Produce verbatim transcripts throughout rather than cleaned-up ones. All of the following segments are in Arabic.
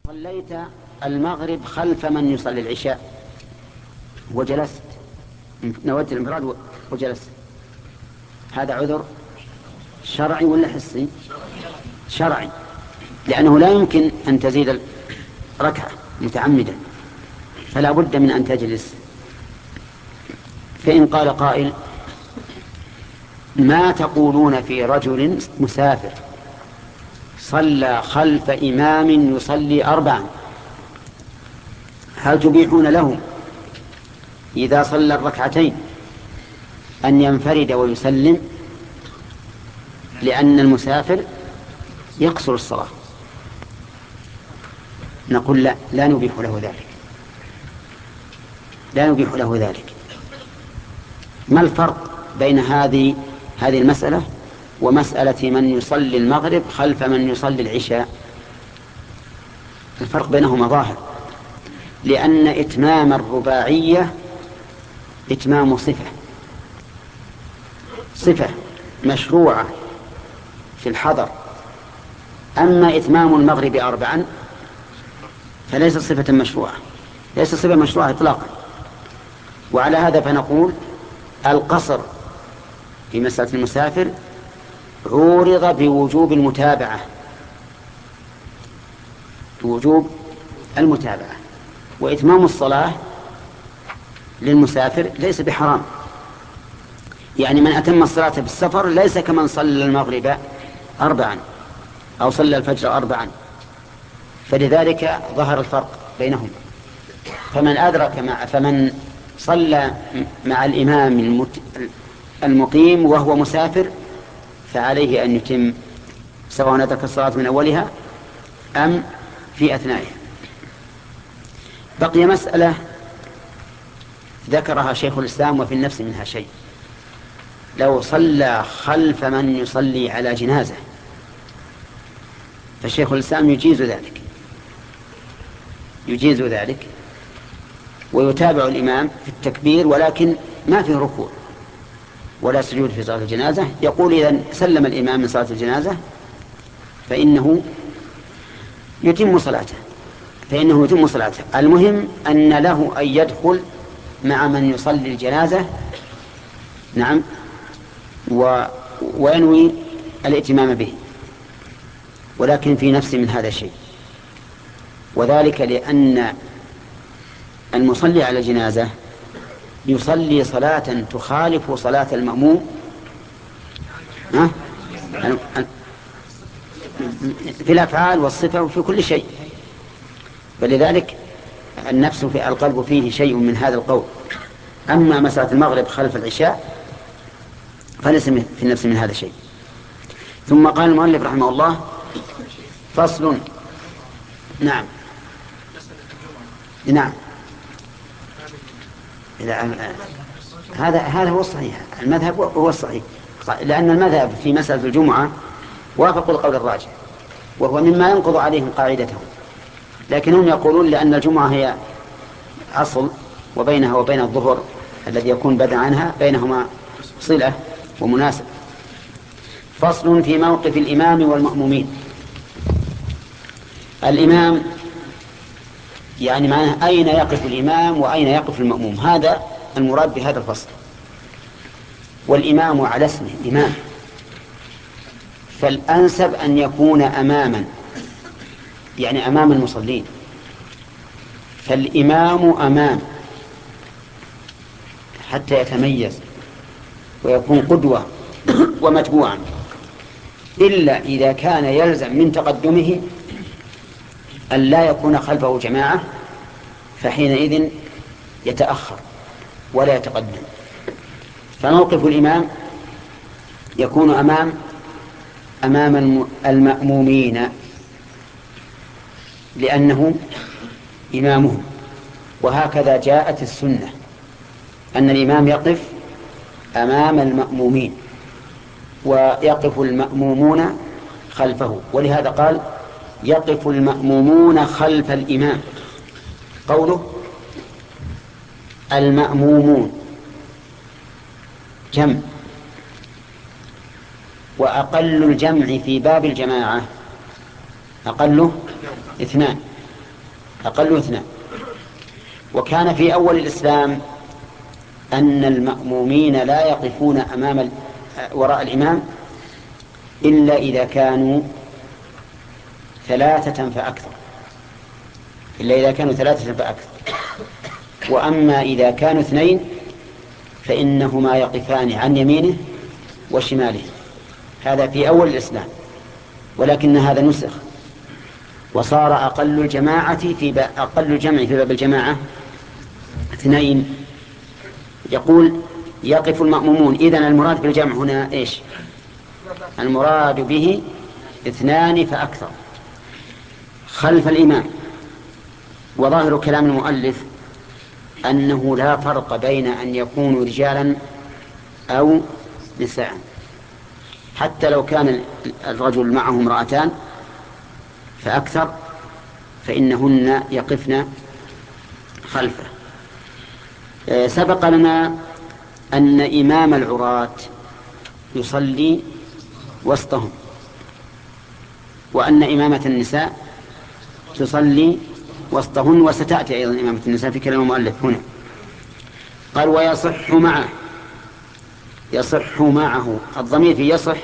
صليت المغرب خلف من يصلي العشاء وجلست، نويت الانفراد وجلست، هذا عذر شرعي ولا حسي؟ شرعي، لأنه لا يمكن أن تزيد ركعة متعمدا، فلا بد من أن تجلس. فإن قال قائل: ما تقولون في رجل مسافر صلى خلف إمام يصلي أربعا، هل تبيحون له إذا صلى الركعتين أن ينفرد ويسلم، لأن المسافر يقصر الصلاة؟ نقول لا، لا نبيح له ذلك، لا نبيح له ذلك. ما الفرق بين هذه هذه المسألة ومسألة من يصلي المغرب خلف من يصلي العشاء؟ الفرق بينهما ظاهر، لأن إتمام الرباعية إتمام صفة صفة مشروعة في الحضر، أما إتمام المغرب أربعا فليس صفة مشروعة، ليس صفة مشروعة إطلاقا. وعلى هذا فنقول القصر في مسألة المسافر عورض بوجوب المتابعة، بوجوب المتابعة، وإتمام الصلاة للمسافر ليس بحرام. يعني من أتم الصلاة بالسفر ليس كمن صلى المغرب أربعا أو صلى الفجر أربعا، فلذلك ظهر الفرق بينهم. فمن أدرك مع فمن صلى مع الإمام المقيم وهو مسافر فعليه أن يتم، سواء أدرك الصلاة من أولها أم في أثنائها. بقي مسألة ذكرها شيخ الإسلام وفي النفس منها شيء: لو صلى خلف من يصلي على جنازة، فشيخ الإسلام يجيز ذلك، يجيز ذلك ويتابع الإمام في التكبير، ولكن ما فيه ركوع ولا سجود في صلاة الجنازة. يقول إذا سلم الإمام من صلاة الجنازة فإنه يتم صلاته فإنه يتم صلاته المهم أن له أن يدخل مع من يصلي الجنازة، نعم، و... وينوي الائتمام به، ولكن في نفس من هذا الشيء، وذلك لأن المصلي على الجنازة يصلي صلاة تخالف صلاة المأموم ها؟ في الأفعال والصفة وفي كل شيء، فلذلك النفس في القلب فيه شيء من هذا القول. أما مسألة المغرب خلف العشاء فليس في النفس من هذا شيء. ثم قال المؤلف رحمه الله: فصل. نعم نعم هذا هذا هو الصحيح، المذهب هو الصحيح، لأن المذهب في مسألة الجمعة وافقوا القول الراجح، وهو مما ينقض عليهم قاعدتهم، لكنهم يقولون لأن الجمعة هي أصل، وبينها وبين الظهر الذي يكون بدءا عنها بينهما صلة ومناسب. فصل في موقف الإمام والمأمومين. الإمام يعني معناه أين يقف الإمام وأين يقف المأموم، هذا المراد بهذا الفصل. والإمام على اسمه إمام، فالأنسب أن يكون أماما، يعني أمام المصلين، فالإمام أمام حتى يتميز ويكون قدوة ومتبوعا، إلا إذا كان يلزم من تقدمه أن لا يكون خلفه جماعة، فحينئذ يتأخر ولا يتقدم. فموقف الإمام يكون أمام أمام المأمومين لأنه إمامهم، وهكذا جاءت السنة أن الإمام يقف أمام المأمومين ويقف المأمومون خلفه، ولهذا قال: يقف المأمومون خلف الإمام. قوله المأمومون جمع، وأقل الجمع في باب الجماعة أقله اثنان، أقل اثنان. وكان في أول الإسلام أن المأمومين لا يقفون أمام وراء الإمام إلا إذا كانوا ثلاثة فأكثر إلا إذا كانوا ثلاثة فأكثر وأما إذا كانوا اثنين فإنهما يقفان عن يمينه وشماله. هذا في أول الإسلام، ولكن هذا نسخ وصار أقل الجماعة في باب أقل الجمع في باب الجماعة اثنين. يقول يقف المأمومون، إذن المراد بالجمع هنا إيش؟ المراد به اثنان فأكثر خلف الإمام. وظاهر كلام المؤلف أنه لا فرق بين أن يكونوا رجالا أو نساء، حتى لو كان الرجل معه امرأتان فأكثر فإنهن يقفن خلفه. سبق لنا أن إمام العراة يصلي وسطهم، وأن إمامة النساء تصلي وسطهن، وستأتي أيضا إمامة النساء في كلام المؤلف هنا. قال ويصح معه. يصح معه، الضمير في يصح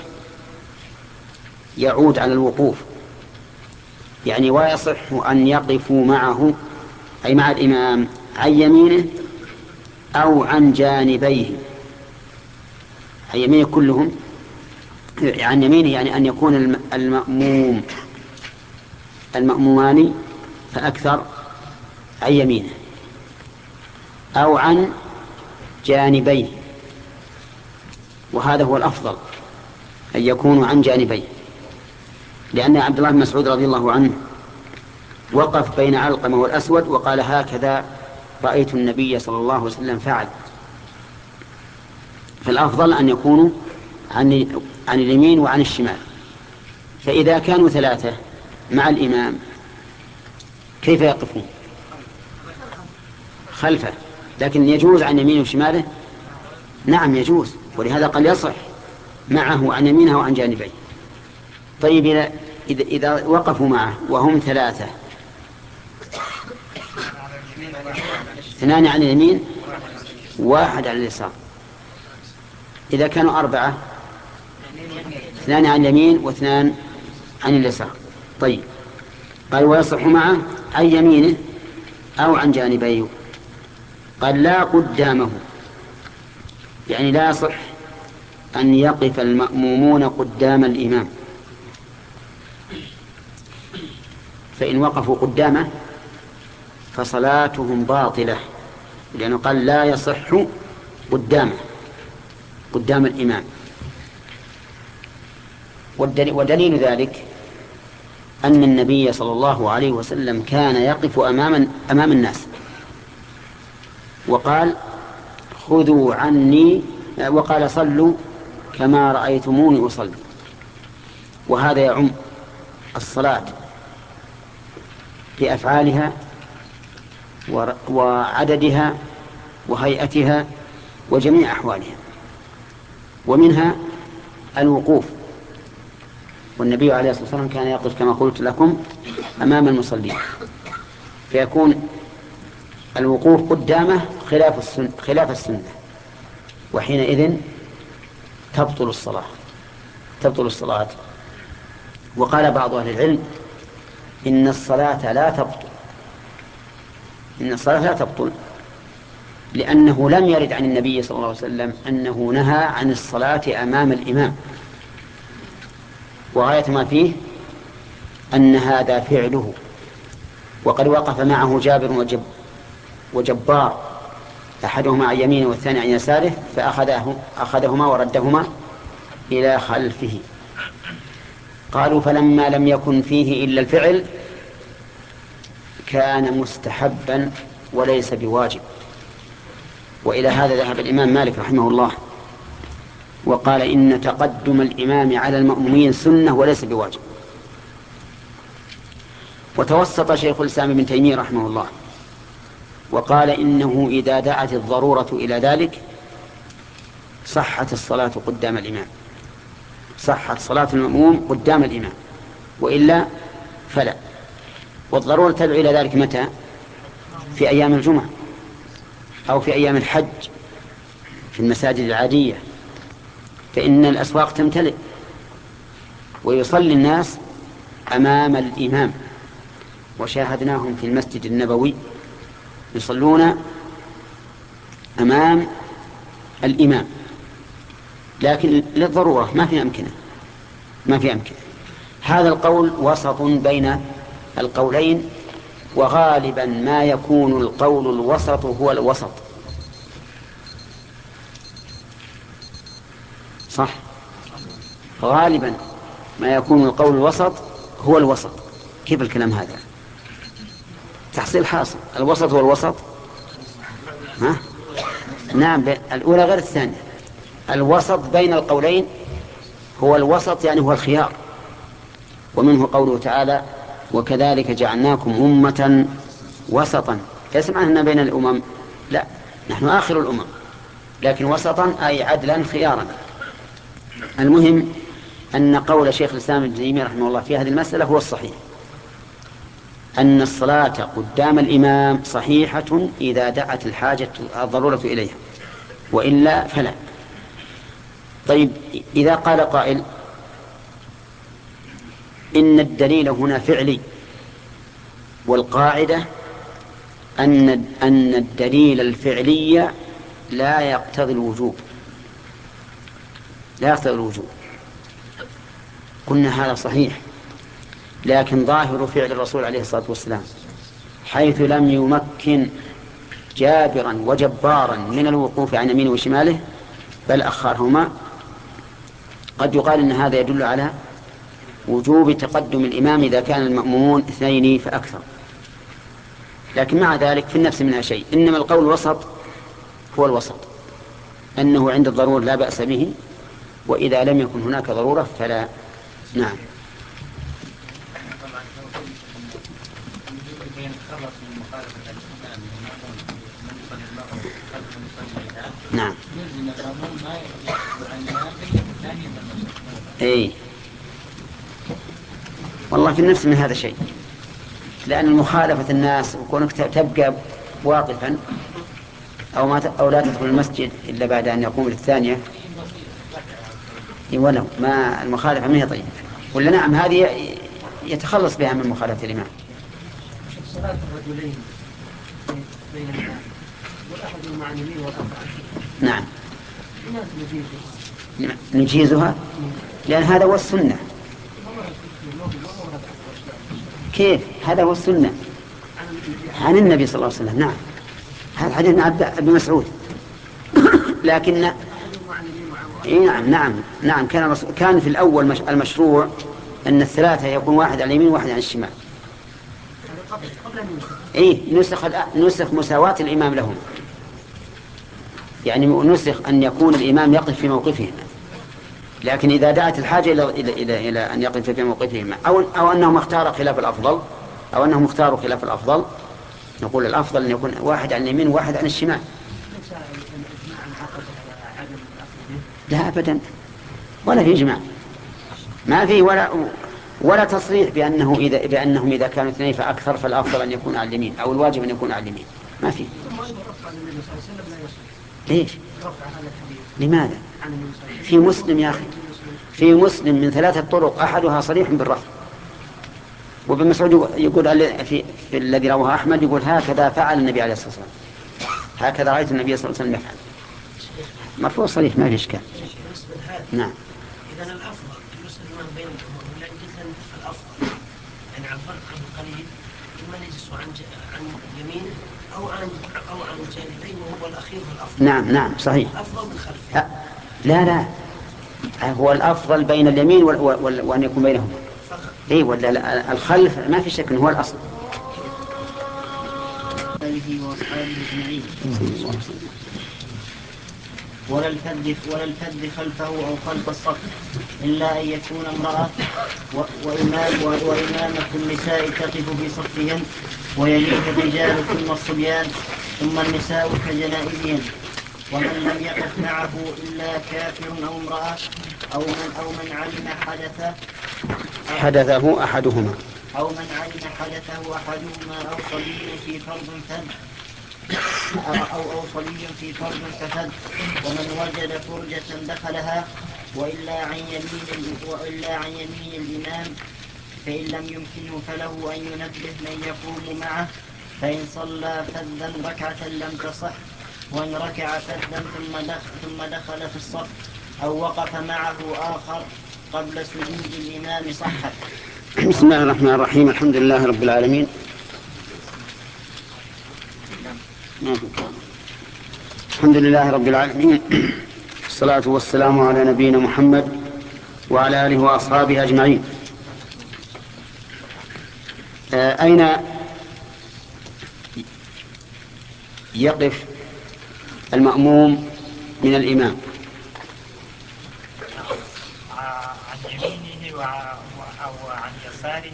يعود على الوقوف، يعني ويصح أن يقفوا معه أي مع الإمام عن يمينه أو عن جانبيه، عن يمينه كلهم، عن يمينه يعني أن يكون المأموم المأمومان فأكثر عن يمينه أو عن جانبيه، وهذا هو الأفضل أن يكونوا عن جانبيه، لأن عبد الله بن مسعود رضي الله عنه وقف بين علقمة والأسود وقال هكذا رأيت النبي صلى الله عليه وسلم فعل. فالأفضل أن يكونوا عن عن اليمين وعن الشمال. فإذا كانوا ثلاثة مع الإمام كيف يقفون؟ خلفه، لكن يجوز عن يمينه وشماله؟ نعم يجوز، ولهذا قال يصح معه عن يمينه وعن جانبيه. طيب إذا, إذا وقفوا معه وهم ثلاثة، اثنان عن اليمين واحد عن اليسار، إذا كانوا أربعة اثنان عن اليمين واثنان عن اليسار. طيب قال ويصح معه عن يمينه أو عن جانبيه. قال لا قدامه، يعني لا يصح أن يقف المأمومون قدام الإمام، فإن وقفوا قدامه فصلاتهم باطلة، لأنه قال لا يصح قدامه قدام الإمام. ودليل ذلك أن النبي صلى الله عليه وسلم كان يقف أمام أمام الناس وقال خذوا عني، وقال صلوا كما رأيتموني أصلي. وهذا يعم الصلاة في أفعالها وعددها وهيئتها وجميع أحوالها، ومنها الوقوف. والنبي عليه الصلاة والسلام كان يقف كما قلت لكم أمام المصلين، فيكون الوقوف قدامه خلاف السنة, خلاف السنة وحينئذ تبطل الصلاة تبطل الصلاة. وقال بعض أهل العلم إن الصلاة لا تبطل إن الصلاة لا تبطل لأنه لم يرد عن النبي صلى الله عليه وسلم أنه نهى عن الصلاة أمام الإمام، وغاية ما فيه أن هذا فعله. وقد وقف معه جابر وجب وجبار، أحدهما عن يمينه والثاني عن يساره، فأخذه أخذهما وردهما إلى خلفه. قالوا فلما لم يكن فيه إلا الفعل كان مستحبا وليس بواجب. وإلى هذا ذهب الإمام مالك رحمه الله وقال إن تقدم الإمام على المأمومين سنة وليس بواجب. وتوسط شيخ الإسلام ابن تيمية رحمه الله وقال إنه إذا دعت الضرورة إلى ذلك صحت الصلاة قدام الإمام، صحت صلاة المأموم قدام الإمام، وإلا فلا. والضرورة تدعو إلى ذلك متى؟ في أيام الجمعة أو في أيام الحج في المساجد العادية، فإن الأسواق تمتلئ ويصلي الناس أمام الإمام، وشاهدناهم في المسجد النبوي يصلون أمام الإمام، لكن للضرورة ما في أمكنة ما في أمكنة. هذا القول وسط بين القولين، وغالبا ما يكون القول الوسط هو الوسط، صح؟ غالبا ما يكون القول الوسط هو الوسط. كيف الكلام هذا؟ تحصيل حاصل، الوسط هو الوسط. ها؟ نعم، الأولى غير الثانية. الوسط بين القولين هو الوسط، يعني هو الخيار. ومنه قوله تعالى: وكذلك جعلناكم أمة وسطا. ليس معنى أننا بين الأمم، لا، نحن آخر الأمم، لكن وسطا أي عدلا خيارا. المهم أن قول شيخ الإسلام ابن تيمية رحمه الله في هذه المسألة هو الصحيح، أن الصلاة قدام الإمام صحيحة إذا دعت الحاجة الضرورة إليها، وإلا فلا. طيب، إذا قال قائل إن الدليل هنا فعلي، والقاعدة أن أن الدليل الفعلي لا يقتضي الوجوب لا يقتضي الوجوب قلنا هذا صحيح، لكن ظاهر فعل الرسول عليه الصلاة والسلام حيث لم يمكن جابرا وجبارا من الوقوف عن يمينه وشماله بل أخرهما، قد يقال إن هذا يدل على وجوب تقدم الإمام إذا كان المأمومون اثنين فأكثر. لكن مع ذلك في النفس منها شيء، إنما القول الوسط هو الوسط، أنه عند الضرورة لا بأس به، وإذا لم يكن هناك ضرورة فلا. نعم. نعم. اي والله في النفس من هذا شيء، لأن مخالفة الناس وكونك تبقى واقفا أو ما أو لا تدخل المسجد إلا بعد أن يقوم للثانية، ولو ما المخالفة ما هي طيبة، ولا نعم هذه يتخلص بها من مخالفة الإمام. صلاة الرجلين بين الناس والأحد مع اليمين والآخر. نعم. نجيزها لأن هذا هو السنة. كيف؟ هذا هو السنة عن النبي صلى الله عليه وسلم. نعم، هذا حديث ابن مسعود. لكن نعم نعم نعم كان كان في الأول المشروع أن الثلاثة يكون واحد على اليمين وواحد على الشمال. إيه، نسخ نسخ مساواة الإمام لهم، يعني نسخ أن يكون الإمام يقف في موقفه، لكن إذا دعت الحاجة إلى إلى إلى, إلى أن يقف في موقفهما أو أو أنهم اختاروا خلاف الأفضل أو أنهم اختاروا خلاف الأفضل، نقول الأفضل أن يكون واحد على اليمين وواحد على الشمال. لا أبدا، ولا في إجماع، ما في ولا ولا تصريح بأنه إذا بأنهم إذا كانوا اثنين فأكثر فالأفضل أن يكون على اليمين أو الواجب أن يكون على اليمين، ما في. ليش؟ لماذا؟ في مسلم يا أخي، في مسلم من ثلاثة طرق أحدها صريح بالرفع. وابن مسعود يقول في, في الذي رواه أحمد يقول هكذا فعل النبي عليه الصلاة والسلام، هكذا رأيت النبي صلى الله عليه وسلم يفعل. مرفوع صريح ما في إشكال. نعم. إذن الأفضل المسلم بين الجمهور لأن جدا الأفضل يعني على الفرق القليل إما يجلس عن عن اليمين أو عن أو عن الجانبين وهو الأخير الأفضل. نعم نعم صحيح. أفضل من خلفه. لا لا، هو الأفضل بين اليمين وأن يكون بينهم. إيه، ولا الخلف ما في شك هو الأصل. وأصحابه أجمعين. ولا الفذ ولا الفذ خلفه أو خلف الصف إلا أن يكون امرأة وإمام وإمامة النساء تقف في صفهن ويليه الرجال ثم الصبيان ثم النساء كجنائزهن، ومن لم يقف معه إلا كافر أو امرأة أو من أو من علم حدث حدثه أحدهما أو من علم حدثه أحدهما أو صبي في فرض فد أو أو صبي في فرض ففد، ومن وجد فرجة دخلها، وإلا عن يمين وإلا عن يمين الإمام، فإن لم يمكنه فله أن ينبه من يقوم معه، فإن صلى فذا ركعة لم تصح، وإن ركع فذا ثم دخل, ثم دخل في الصف أو وقف معه آخر قبل سجود الإمام صحت. بسم الله الرحمن الرحيم. الحمد لله رب العالمين. الحمد لله رب العالمين، الصلاة والسلام على نبينا محمد وعلى آله وأصحابه أجمعين. أين يقف المأموم من الإمام؟ عن يمينه أو عن يساره،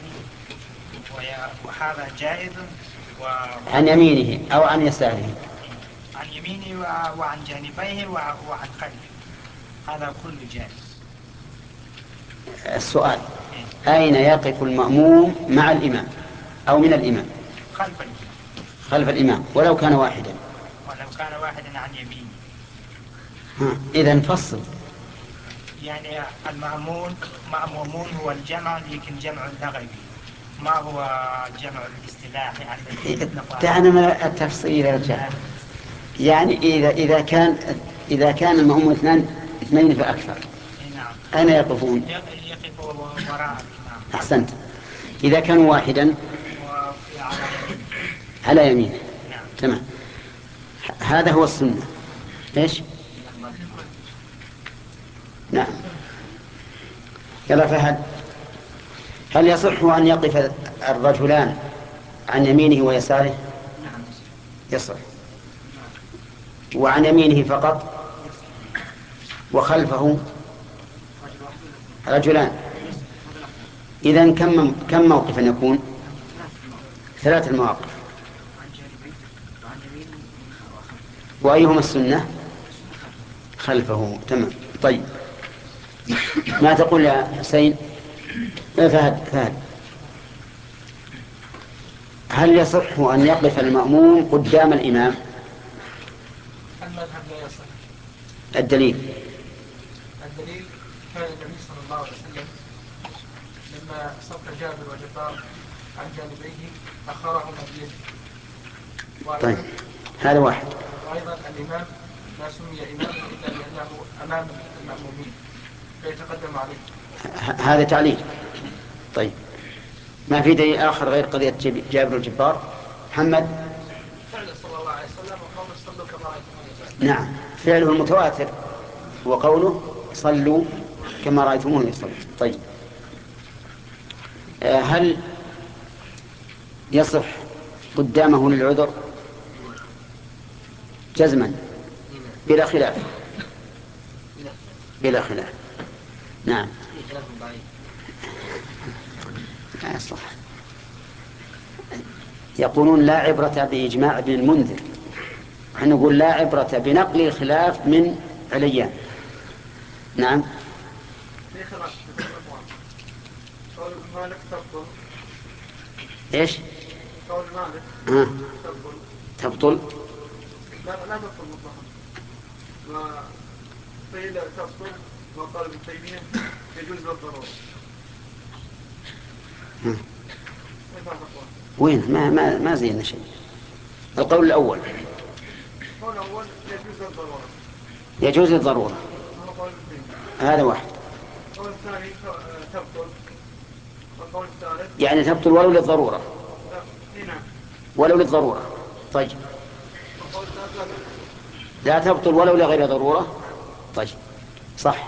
وهذا جائز. و... عن يمينه أو عن يساره، عن يمينه وعن جانبيه وعن خلفه، هذا كله جائز. السؤال: أين يقف المأموم مع الإمام أو من الإمام؟ خلف الإمام. خلف الإمام ولو كان واحدا. ولو كان واحدا عن يمينه. إذن فصل. يعني المأمون مأمومون هو الجمع، لكن جمع لغوي، ما هو جمع الاصطلاحي الذي دعنا من التفصيل يا رجال. يعني إذا إذا كان إذا كان المأموم اثنان اثنين فأكثر، نعم، أين يقفون؟ يقف وراء الإمام. أحسنت. إذا كانوا واحدا على يمينه. نعم. تمام. هذا هو السنة. إيش؟ نعم. يلا فهد، هل يصح أن يقف الرجلان عن يمينه ويساره؟ نعم يصح. وعن يمينه فقط وخلفه رجلان. إذن كم كم موقفا يكون؟ ثلاث المواقف. وأيهما السنة؟ خلفه. تمام. طيب، ما تقول يا حسين؟ فهد فهد هل يصح أن يقف المأموم قدام الإمام؟ المذهب لا يصح. الدليل؟ الدليل كان النبي صلى الله عليه وسلم لما صف جابر وجفار عن جانبيه أخرهما بيده. طيب، هذا واحد. وأيضا الإمام لا سمي إماما إلا لأنه أمام المأمومين فيتقدم عليه. هذا تعليل. طيب، ما في دليل آخر غير قضية جابر الجبار؟ محمد؟ فعل صلى الله عليه وسلم وقوله صلوا كما رأيتموني يصلي. نعم، فعله المتواتر وقوله صلوا كما رأيتموني يصلي. طيب، هل يصح قدامه للعذر؟ جزما بلا خلاف. بلا خلاف. نعم. صح. يقولون لا عبرة بإجماع ابن المنذر، نحن نقول لا عبرة بنقل الخلاف من عليان. نعم. قول مالك تبطل. ايش؟ قول مالك آه. تبطل. تبطل؟ لا لا تبطل مطلقا. وقيل تبطل وقال ابن تيمية يجوز بالضرورة. آه. وين؟ ما ما ما زينا شيء. القول الأول القول الأول يجوز بالضرورة. يجوز الضرورة، هذا واحد. القول الثاني تبطل. والقول الثالث يعني تبطل ولو للضرورة. نعم. ولو للضرورة. طيب، والقول الثالث لا تبطل ولو لغير ضرورة. طيب، صح.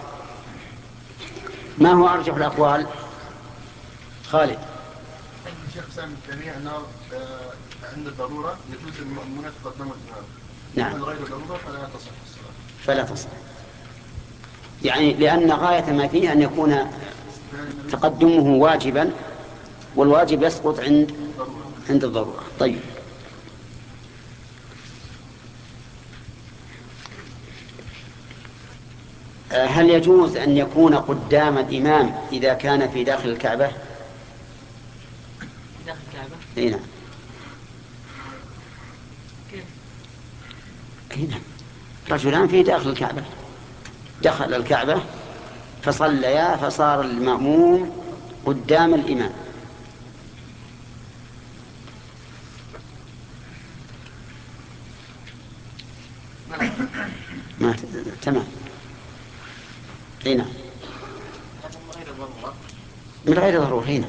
ما هو أرجح الأقوال؟ خالد؟ الشيخ سامي الثانية أنه عند الضرورة يجوز المؤمنة تقدموا الإمام. نعم. غير الضرورة فلا تصح الصلاة. فلا تصح، يعني لأن غاية ما فيه أن يكون تقدمه واجبا، والواجب يسقط عند عند الضرورة. طيب، هل يجوز أن يكون قدام الإمام إذا كان في داخل الكعبة؟ الكعبة؟ اي نعم. كيف؟ اي نعم. رجلان في داخل الكعبة، دخل الكعبة فصليا فصار المأموم قدام الإمام. ما تمام. اي نعم. من غير ضرورة. هنا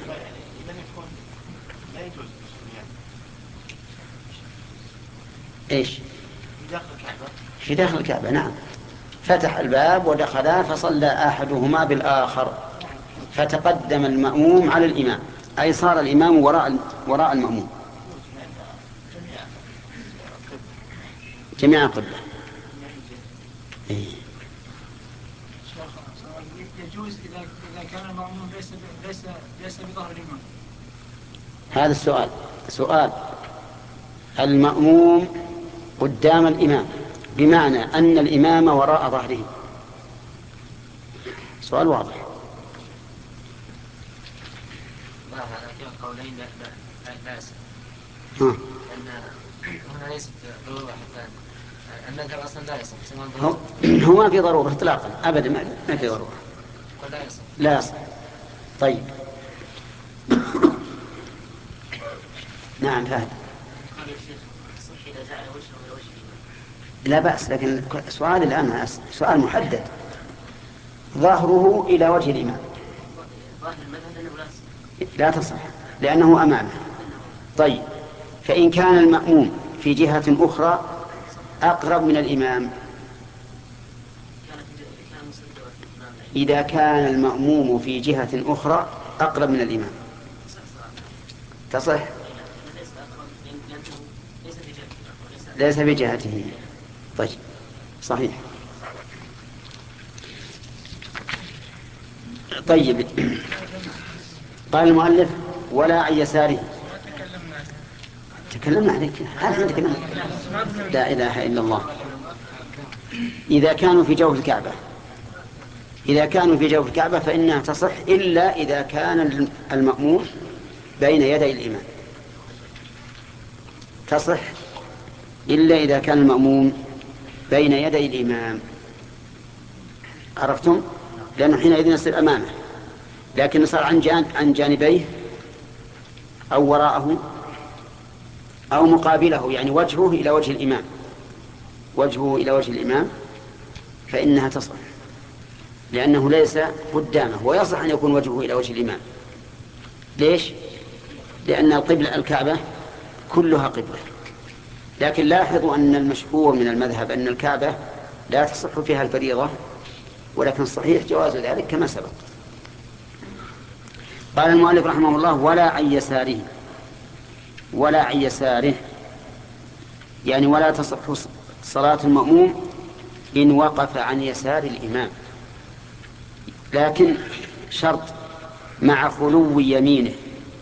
ايش؟ في داخل الكعبة. نعم. فتح الباب ودخلا فصلى أحدهما بالآخر فتقدم المأموم على الإمام، أي صار الإمام وراء وراء المأموم جميع القبلة. إيه. يجوز إذا إذا كان المأموم ليس ليس ليس بظهر الإمام. هذا السؤال سؤال. المأموم قدام الإمام بمعنى أن الإمام وراء ظهره. سؤال واضح. لا هذا كلا قولين لا لا لا يصح. ها. لأن هنا ليست ضرورة حتى النذر أصلا لا يصح. هو, هو ما في ضرورة إطلاقا أبدا، ما في ضرورة. لا يصح. لا يصح. طيب. نعم فهد. لا بأس، لكن سؤال الآن سؤال محدد. ظهره إلى وجه الإمام لا تصح لأنه أمامه. طيب، فإن كان المأموم في جهة أخرى أقرب من الإمام، إذا كان المأموم في جهة أخرى أقرب من الإمام تصح؟ ليس بجهته. طيب صحيح. طيب. قال المؤلف ولا عن يساره. تكلمنا عليك هذا تكلمنا. لا إله إلا الله. إذا كانوا في جوف الكعبة إذا كانوا في جوف الكعبة فإنها تصح إلا إذا كان المأموم بين يدي الإمام. تصح إلا إذا كان المأموم بين يدي الإمام. عرفتم؟ لأنه حينئذ يصير أمامه، لكن صار عن جان عن جانبيه أو وراءه أو مقابله، يعني وجهه إلى وجه الإمام وجهه إلى وجه الإمام فإنها تصح، لأنه ليس قدامه، ويصح أن يكون وجهه إلى وجه الإمام. ليش؟ لأن القبلة الكعبة كلها قبلة. لكن لاحظوا أن المشهور من المذهب أن الكعبة لا تصح فيها الفريضة، ولكن الصحيح جواز ذلك كما سبق. قال المؤلف رحمه الله ولا عن يساره. ولا عن يساره يعني ولا تصح صلاة المأموم إن وقف عن يسار الإمام، لكن شرط مع خلو يمينه.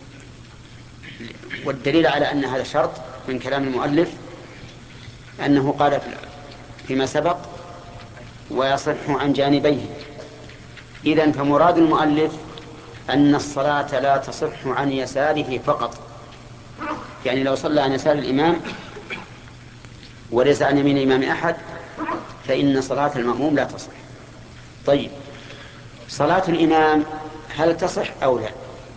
والدليل على أن هذا شرط من كلام المؤلف أنه قال فيما سبق ويصح عن جانبيه. إذن فمراد المؤلف أن الصلاة لا تصح عن يساره فقط، يعني لو صلى عن يسار الإمام وليس عن يمين الإمام أحد فإن صلاة المأموم لا تصح. طيب، صلاة الإمام هل تصح أو لا؟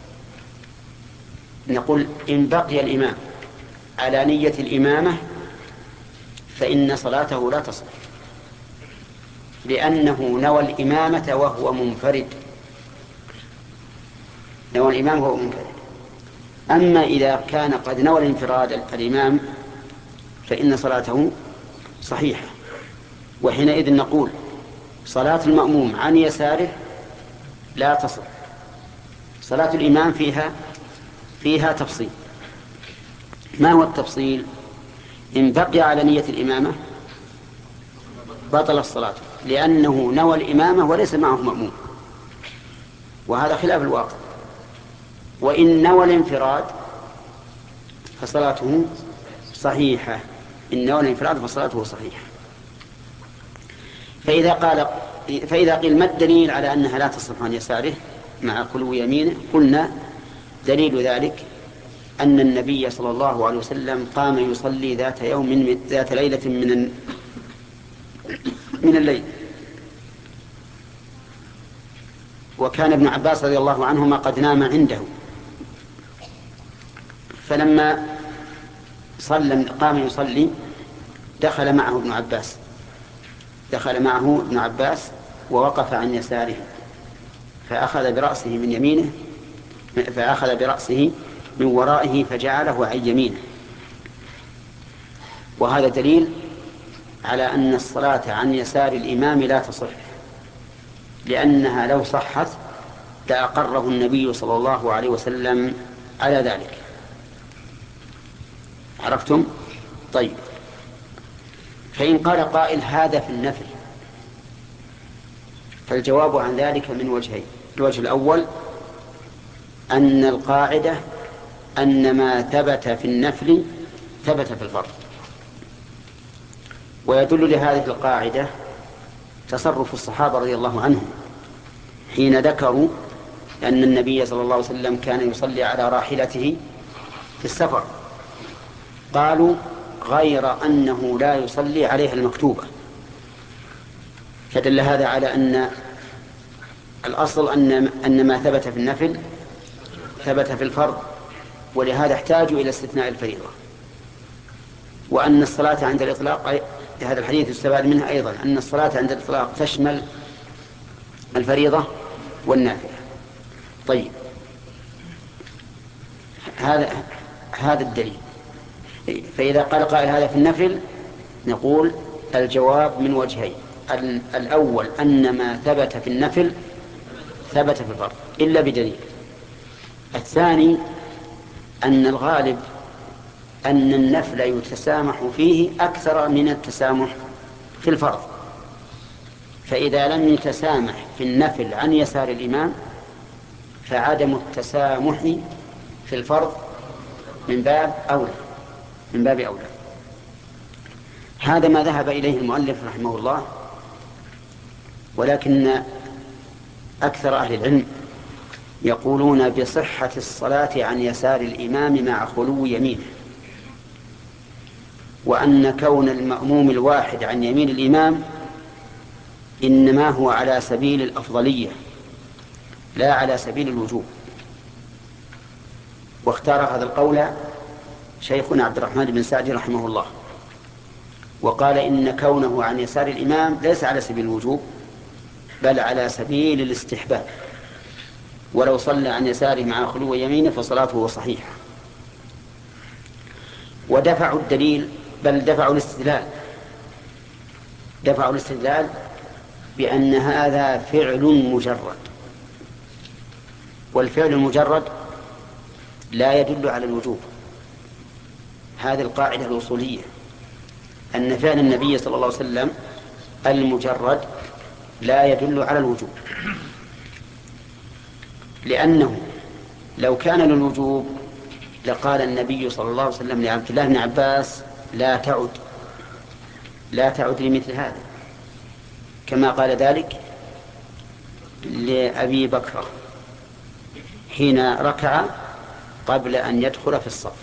نقول إن بقي الإمام على نية الإمامة فإن صلاته لا تصح، لأنه نوى الإمامة وهو منفرد نوى الإمام وهو منفرد. أما إذا كان قد نوى الانفراد الإمام فإن صلاته صحيحة، وحينئذ نقول صلاة المأموم عن يساره لا تصح. صلاة الإمام فيها فيها تفصيل. ما هو التفصيل؟ إن بقي على نية الإمامة بطل الصلاة، لأنه نوى الإمامة وليس معه مأموم، وهذا خلاف الواقع. وإن نوى الانفراد فصلاته صحيحة إن نوى الانفراد فصلاته صحيحة. فإذا قال فإذا قيل ما الدليل على أنها لا تصح عن يساره مع خلو يمينه؟ قلنا دليل ذلك أن النبي صلى الله عليه وسلم قام يصلي ذات يوم ذات ليلة من من الليل، وكان ابن عباس رضي الله عنهما قد نام عنده، فلما صلى قام يصلي دخل معه ابن عباس دخل معه ابن عباس ووقف عن يساره، فأخذ برأسه من يمينه فأخذ برأسه من ورائه فجعله عن يمينه. وهذا دليل على أن الصلاة عن يسار الإمام لا تصح، لأنها لو صحت لأقره النبي صلى الله عليه وسلم على ذلك. عرفتم؟ طيب، فإن قال قائل هذا في النفل، فالجواب عن ذلك من وجهين. الوجه الأول أن القاعدة أن ما ثبت في النفل ثبت في الفرض، ويدل لهذه القاعدة تصرف الصحابة رضي الله عنهم حين ذكروا أن النبي صلى الله عليه وسلم كان يصلي على راحلته في السفر، قالوا غير أنه لا يصلي عليها المكتوبة، فدل هذا على أن الأصل أن أن ما ثبت في النفل ثبت في الفرض، ولهذا احتاجوا إلى استثناء الفريضة. وأن الصلاة عند الإطلاق، هذا الحديث يستفاد منها أيضا أن الصلاة عند الإطلاق تشمل الفريضة والنافلة. طيب، هذا هذا الدليل. فإذا قال قائل هذا في النفل نقول الجواب من وجهين: الأول أن ما ثبت في النفل ثبت في الفرض إلا بدليل. الثاني أن الغالب أن النفل يتسامح فيه أكثر من التسامح في الفرض، فإذا لم يتسامح في النفل عن يسار الإمام فعدم التسامح في الفرض من باب أولى من باب أولى. هذا ما ذهب إليه المؤلف رحمه الله، ولكن أكثر أهل العلم يقولون بصحة الصلاة عن يسار الإمام مع خلو يمينه، وأن كون المأموم الواحد عن يمين الإمام إنما هو على سبيل الأفضلية لا على سبيل الوجوب. واختار هذا القول شيخنا عبد الرحمن بن سعدي رحمه الله، وقال إن كونه عن يسار الإمام ليس على سبيل الوجوب بل على سبيل الاستحباب، ولو صلى عن يساره مع خلو يمينه فصلاته صحيحة. ودفعوا الدليل، بل دفعوا الاستدلال دفعوا الاستدلال بأن هذا فعل مجرد، والفعل المجرد لا يدل على الوجوب. هذه القاعدة الأصولية، أن فعل النبي صلى الله عليه وسلم المجرد لا يدل على الوجوب، لأنه لو كان للوجوب لقال النبي صلى الله عليه وسلم لعبد الله بن عباس لا تعد لا تعد لمثل هذا، كما قال ذلك لأبي بكر حين ركع قبل أن يدخل في الصف.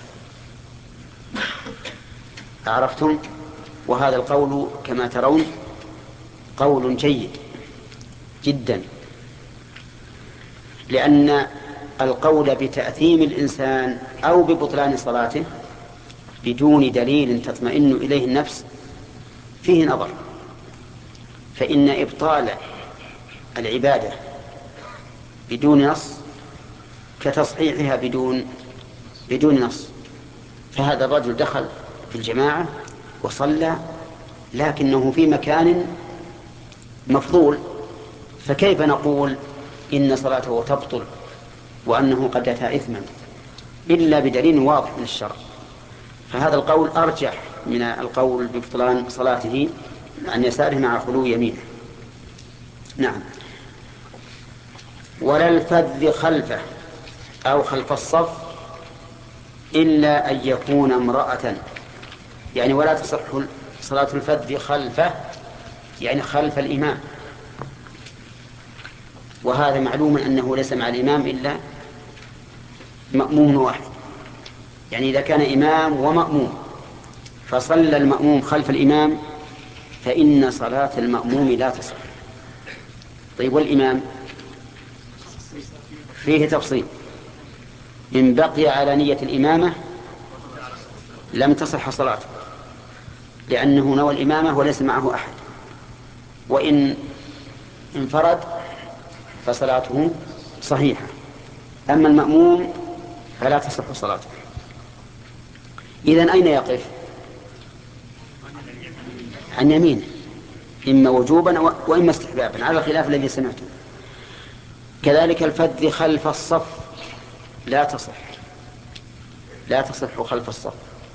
عرفتم؟ وهذا القول كما ترون قول جيد جدا، لأن القول بتأثيم الإنسان أو ببطلان صلاته بدون دليل تطمئن إليه النفس فيه نظر. فإن إبطال العبادة بدون نص كتصحيحها بدون بدون نص. فهذا الرجل دخل في الجماعة وصلى لكنه في مكان مفضول، فكيف نقول إن صلاته تبطل وأنه قد أتى إثما إلا بدليل واضح من الشرع؟ فهذا القول أرجح من القول ببطلان صلاته عن يساره مع خلو يمينه. نعم. ولا الفذ خلفه أو خلف الصف إلا أن يكون امرأة، يعني ولا تصح صلاة الفذ خلفه يعني خلف الإمام، وهذا معلوم أنه ليس مع الإمام إلا مأموم واحد، يعني إذا كان إمام ومأموم فصلى المأموم خلف الإمام فإن صلاة المأموم لا تصح. طيب والإمام فيه تفصيل، إن بقي على نية الإمامة لم تصح صلاته لأنه نوى الإمامة وليس معه أحد، وإن انفرد فصلاته صحيحة. أما المأموم فلا تصح صلاته. إذن أين يقف؟ عن يمينه، إما وجوبا وإما استحبابا على الخلاف الذي سمعته. كذلك الفذ خلف الصف لا تصح، لا تصح خلف الصف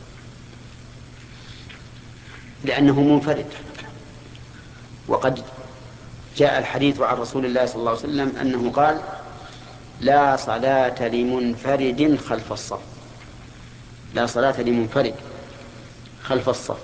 لأنه منفرد، وقد جاء الحديث عن رسول الله صلى الله عليه وسلم أنه قال لا صلاة لمنفرد خلف الصف، لا صلاة لمنفرد خلف الصف.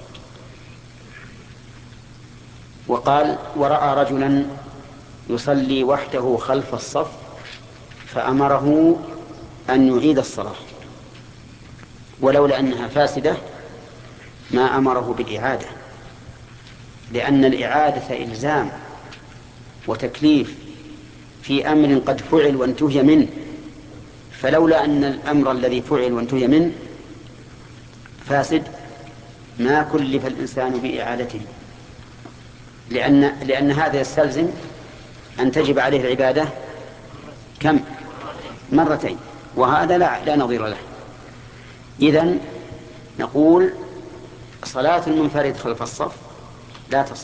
وقال ورأى رجلا يصلي وحده خلف الصف فأمره أن يعيد الصلاة، ولولا أنها فاسدة ما أمره بالإعادة، لأن الإعادة إلزام وتكليف في أمر قد فعل وانتهي منه، فلولا أن الأمر الذي فعل وانتهي منه فاسد ما كلف الإنسان بإعادته، لأن, لأن هذا يستلزم أن تجب عليه العبادة كم؟ مرتين، وهذا لا, لا نظير له. إذن نقول صلاة المنفرد خلف الصف لا تصح،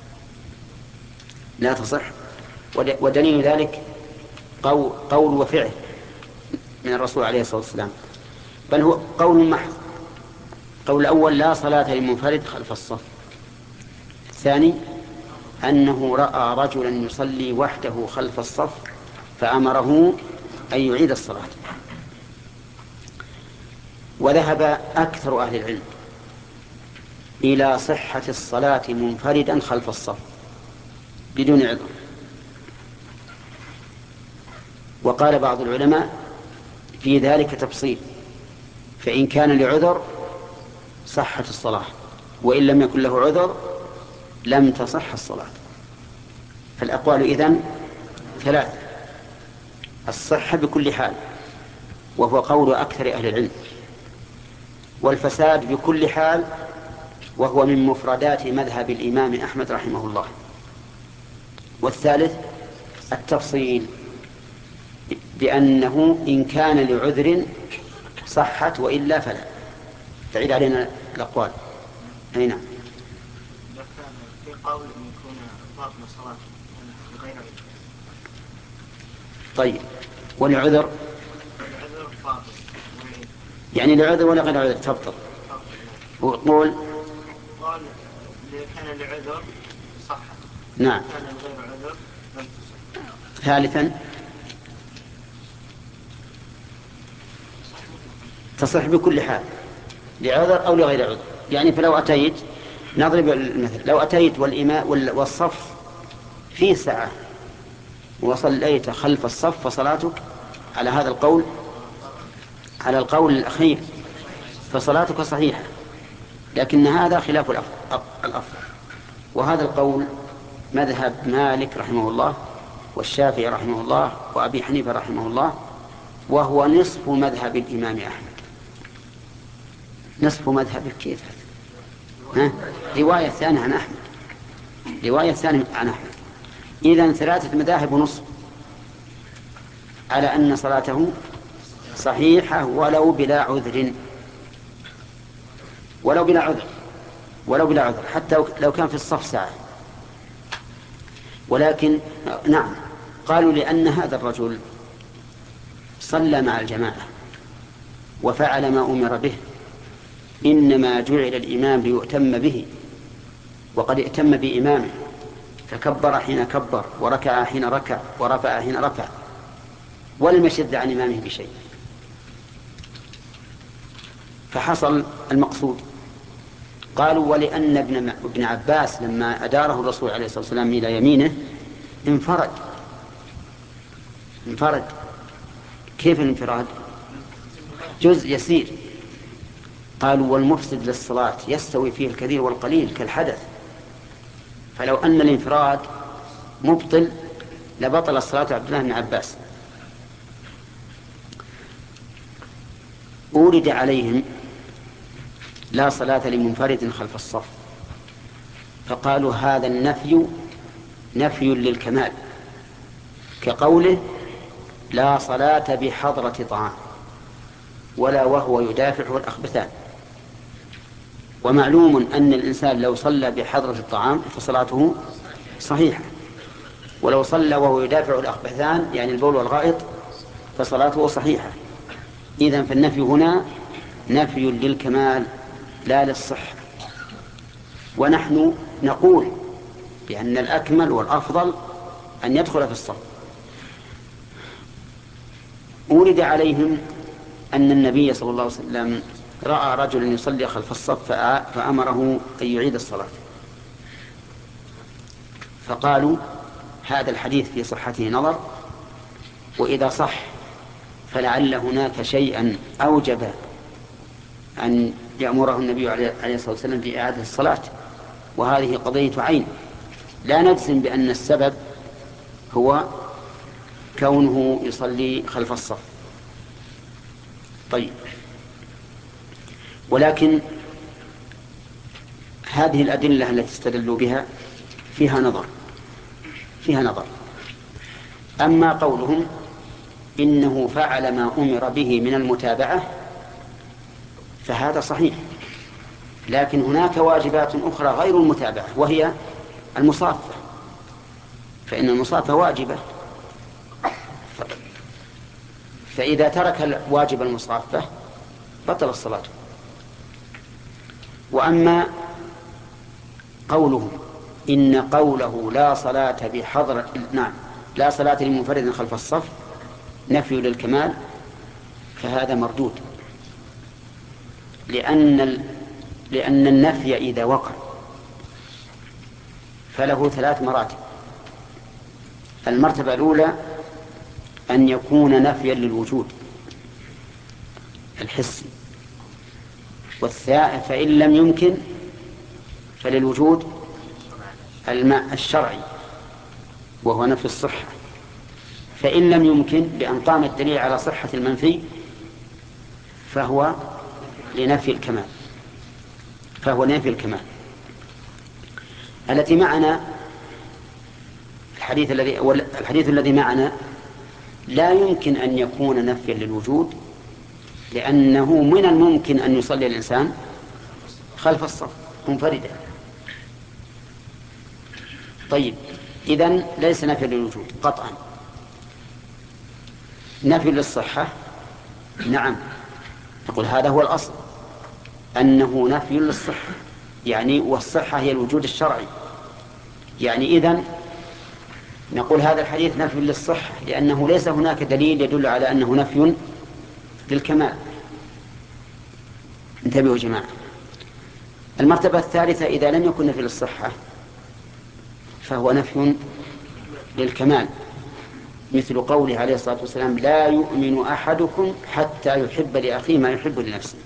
لا تصح. ودليل ذلك قول, قول وفعل من الرسول عليه الصلاة والسلام، بل هو قول محض. قول الأول لا صلاة للمنفرد خلف الصف، الثاني أنه رأى رجلا يصلي وحده خلف الصف فأمره أن يعيد الصلاة. وذهب أكثر أهل العلم إلى صحة الصلاة منفردا خلف الصف بدون عذر، وقال بعض العلماء في ذلك تفصيل، فإن كان لعذر صحت الصلاة، وإن لم يكن له عذر لم تصح الصلاة. فالأقوال إذن ثلاثة: الصحة بكل حال وهو قول أكثر أهل العلم، والفساد بكل حال وهو من مفردات مذهب الإمام أحمد رحمه الله، والثالث التفصيل بأنه إن كان لعذر صحت وإلا فلا. تعيد علينا الأقوال. أي نعم. في قول أن يكون باطل صلاة غير عذر. طيب والعذر؟ العذر باطل يعني لعذر ولا غير عذر تبطل. وقول قال كان لعذر صحت. نعم. كان لغير عذر لم تصح. ثالثا تصح بكل حال لعذر أو لغير عذر. يعني فلو أتيت نضرب المثل، لو أتيت والإماء والصف في ساعة وصليت خلف الصف فصلاتك على هذا القول، على القول الأخير، فصلاتك صحيحة، لكن هذا خلاف الأفضل. وهذا القول مذهب مالك رحمه الله والشافعي رحمه الله وأبي حنيفة رحمه الله، وهو نصف مذهب الإمام أحمد. نصف مذهبه كيف هذا؟ ها؟ رواية ثانية عن أحمد، رواية ثانية عن أحمد. إذن ثلاثة مذاهب ونصف على أن صلاته صحيحة ولو بلا عذر، ولو بلا عذر ولو بلا عذر حتى لو كان في الصف ساعة. ولكن نعم قالوا لأن هذا الرجل صلى مع الجماعة وفعل ما أمر به، إنما جعل الإمام ليؤتم به، وقد ائتم بإمامه فكبر حين كبر وركع حين ركع ورفع حين رفع ولم يشد عن إمامه بشيء، فحصل المقصود. قالوا ولأن ابن, ابن عباس لما أداره الرسول عليه الصلاة والسلام إلى يمينه انفرد انفرد كيف الانفراد؟ جزء يسير قالوا والمفسد للصلاة يستوي فيه الكثير والقليل كالحدث، فلو أن الانفراد مبطل لبطل الصلاة عبد الله بن عباس. أورد عليهم لا صلاة لمنفرد خلف الصف، فقالوا هذا النفي نفي للكمال، كقوله لا صلاة بحضرة طعام ولا وهو يدافع الأخبثان. ومعلوم أن الإنسان لو صلى بحضرة الطعام فصلاته صحيحة، ولو صلى وهو يدافع الأخبثان يعني البول والغائط فصلاته صحيحة. إذن فالنفي هنا نفي للكمال لا للصحة. ونحن نقول بأن الأكمل والأفضل أن يدخل في الصف. أورد عليهم أن النبي صلى الله عليه وسلم رأى رجلا يصلي خلف الصف فأمره أن يعيد الصلاة، فقالوا هذا الحديث في صحته نظر، وإذا صح فلعل هناك شيئا أوجب أن يأمره النبي عليه الصلاة والسلام في إعادة الصلاة، وهذه قضية عين لا نجزم بأن السبب هو كونه يصلي خلف الصف. طيب، ولكن هذه الأدلة التي استدلوا بها فيها نظر فيها نظر أما قولهم إنه فعل ما أمر به من المتابعة فهذا صحيح، لكن هناك واجبات أخرى غير المتابعة وهي المصافة، فإن المصافة واجبة، فإذا ترك واجب المصافة بطل الصلاة. وأما قولهم إن قوله لا صلاة بحضرة نعم لا صلاة لمنفرد خلف الصف نفي للكمال فهذا مردود، لأن ال... لأن النفي إذا وقع فله ثلاث مراتب. المرتبة الأولى أن يكون نفيا للوجود الحسي، والثاء فإن لم يمكن فللوجود الماء الشرعي وهو نفي الصحة، فإن لم يمكن بأن قام الدليل على صحة المنفي فهو لنفي الكمال فهو نفي الكمال. التي معنا الحديث الذي الحديث الذي معنا لا يمكن أن يكون نفيا للوجود، لأنه من الممكن أن يصلي الإنسان خلف الصف منفردا. طيب، إذن ليس نفيا للوجود قطعا. نفي للصحة نعم، نقول هذا هو الأصل أنه نفي للصحة، يعني والصحة هي الوجود الشرعي، يعني إذن نقول هذا الحديث نفي للصحة لأنه ليس هناك دليل يدل على أنه نفي للكمال. انتبهوا يا جماعة. المرتبة الثالثة إذا لم يكن نفي للصحة فهو نفي للكمال، مثل قوله عليه الصلاة والسلام لا يؤمن أحدكم حتى يحب لأخيه ما يحب لنفسه.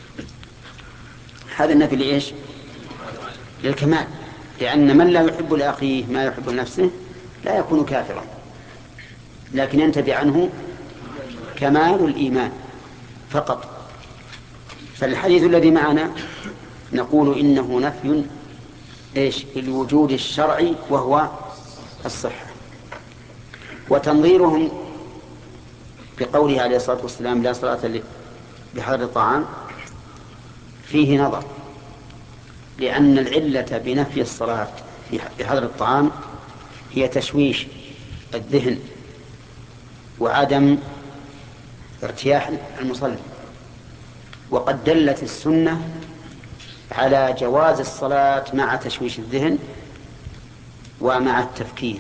هذا النفي لإيش؟ للكمال، لأن من لا يحب لأخيه ما يحب لنفسه لا يكون كافرا، لكن ينتبه عنه كمال الإيمان فقط. فالحديث الذي معنا نقول إنه نفي إيش؟ الوجود الشرعي وهو الصحة. وتنظيرهم بقوله عليه الصلاة والسلام لا صلاة بحضر الطعام فيه نظر، لأن العلة بنفي الصلاة بحضر الطعام هي تشويش الذهن وعدم ارتياح المصلي، وقد دلت السنة على جواز الصلاة مع تشويش الذهن ومع التفكير.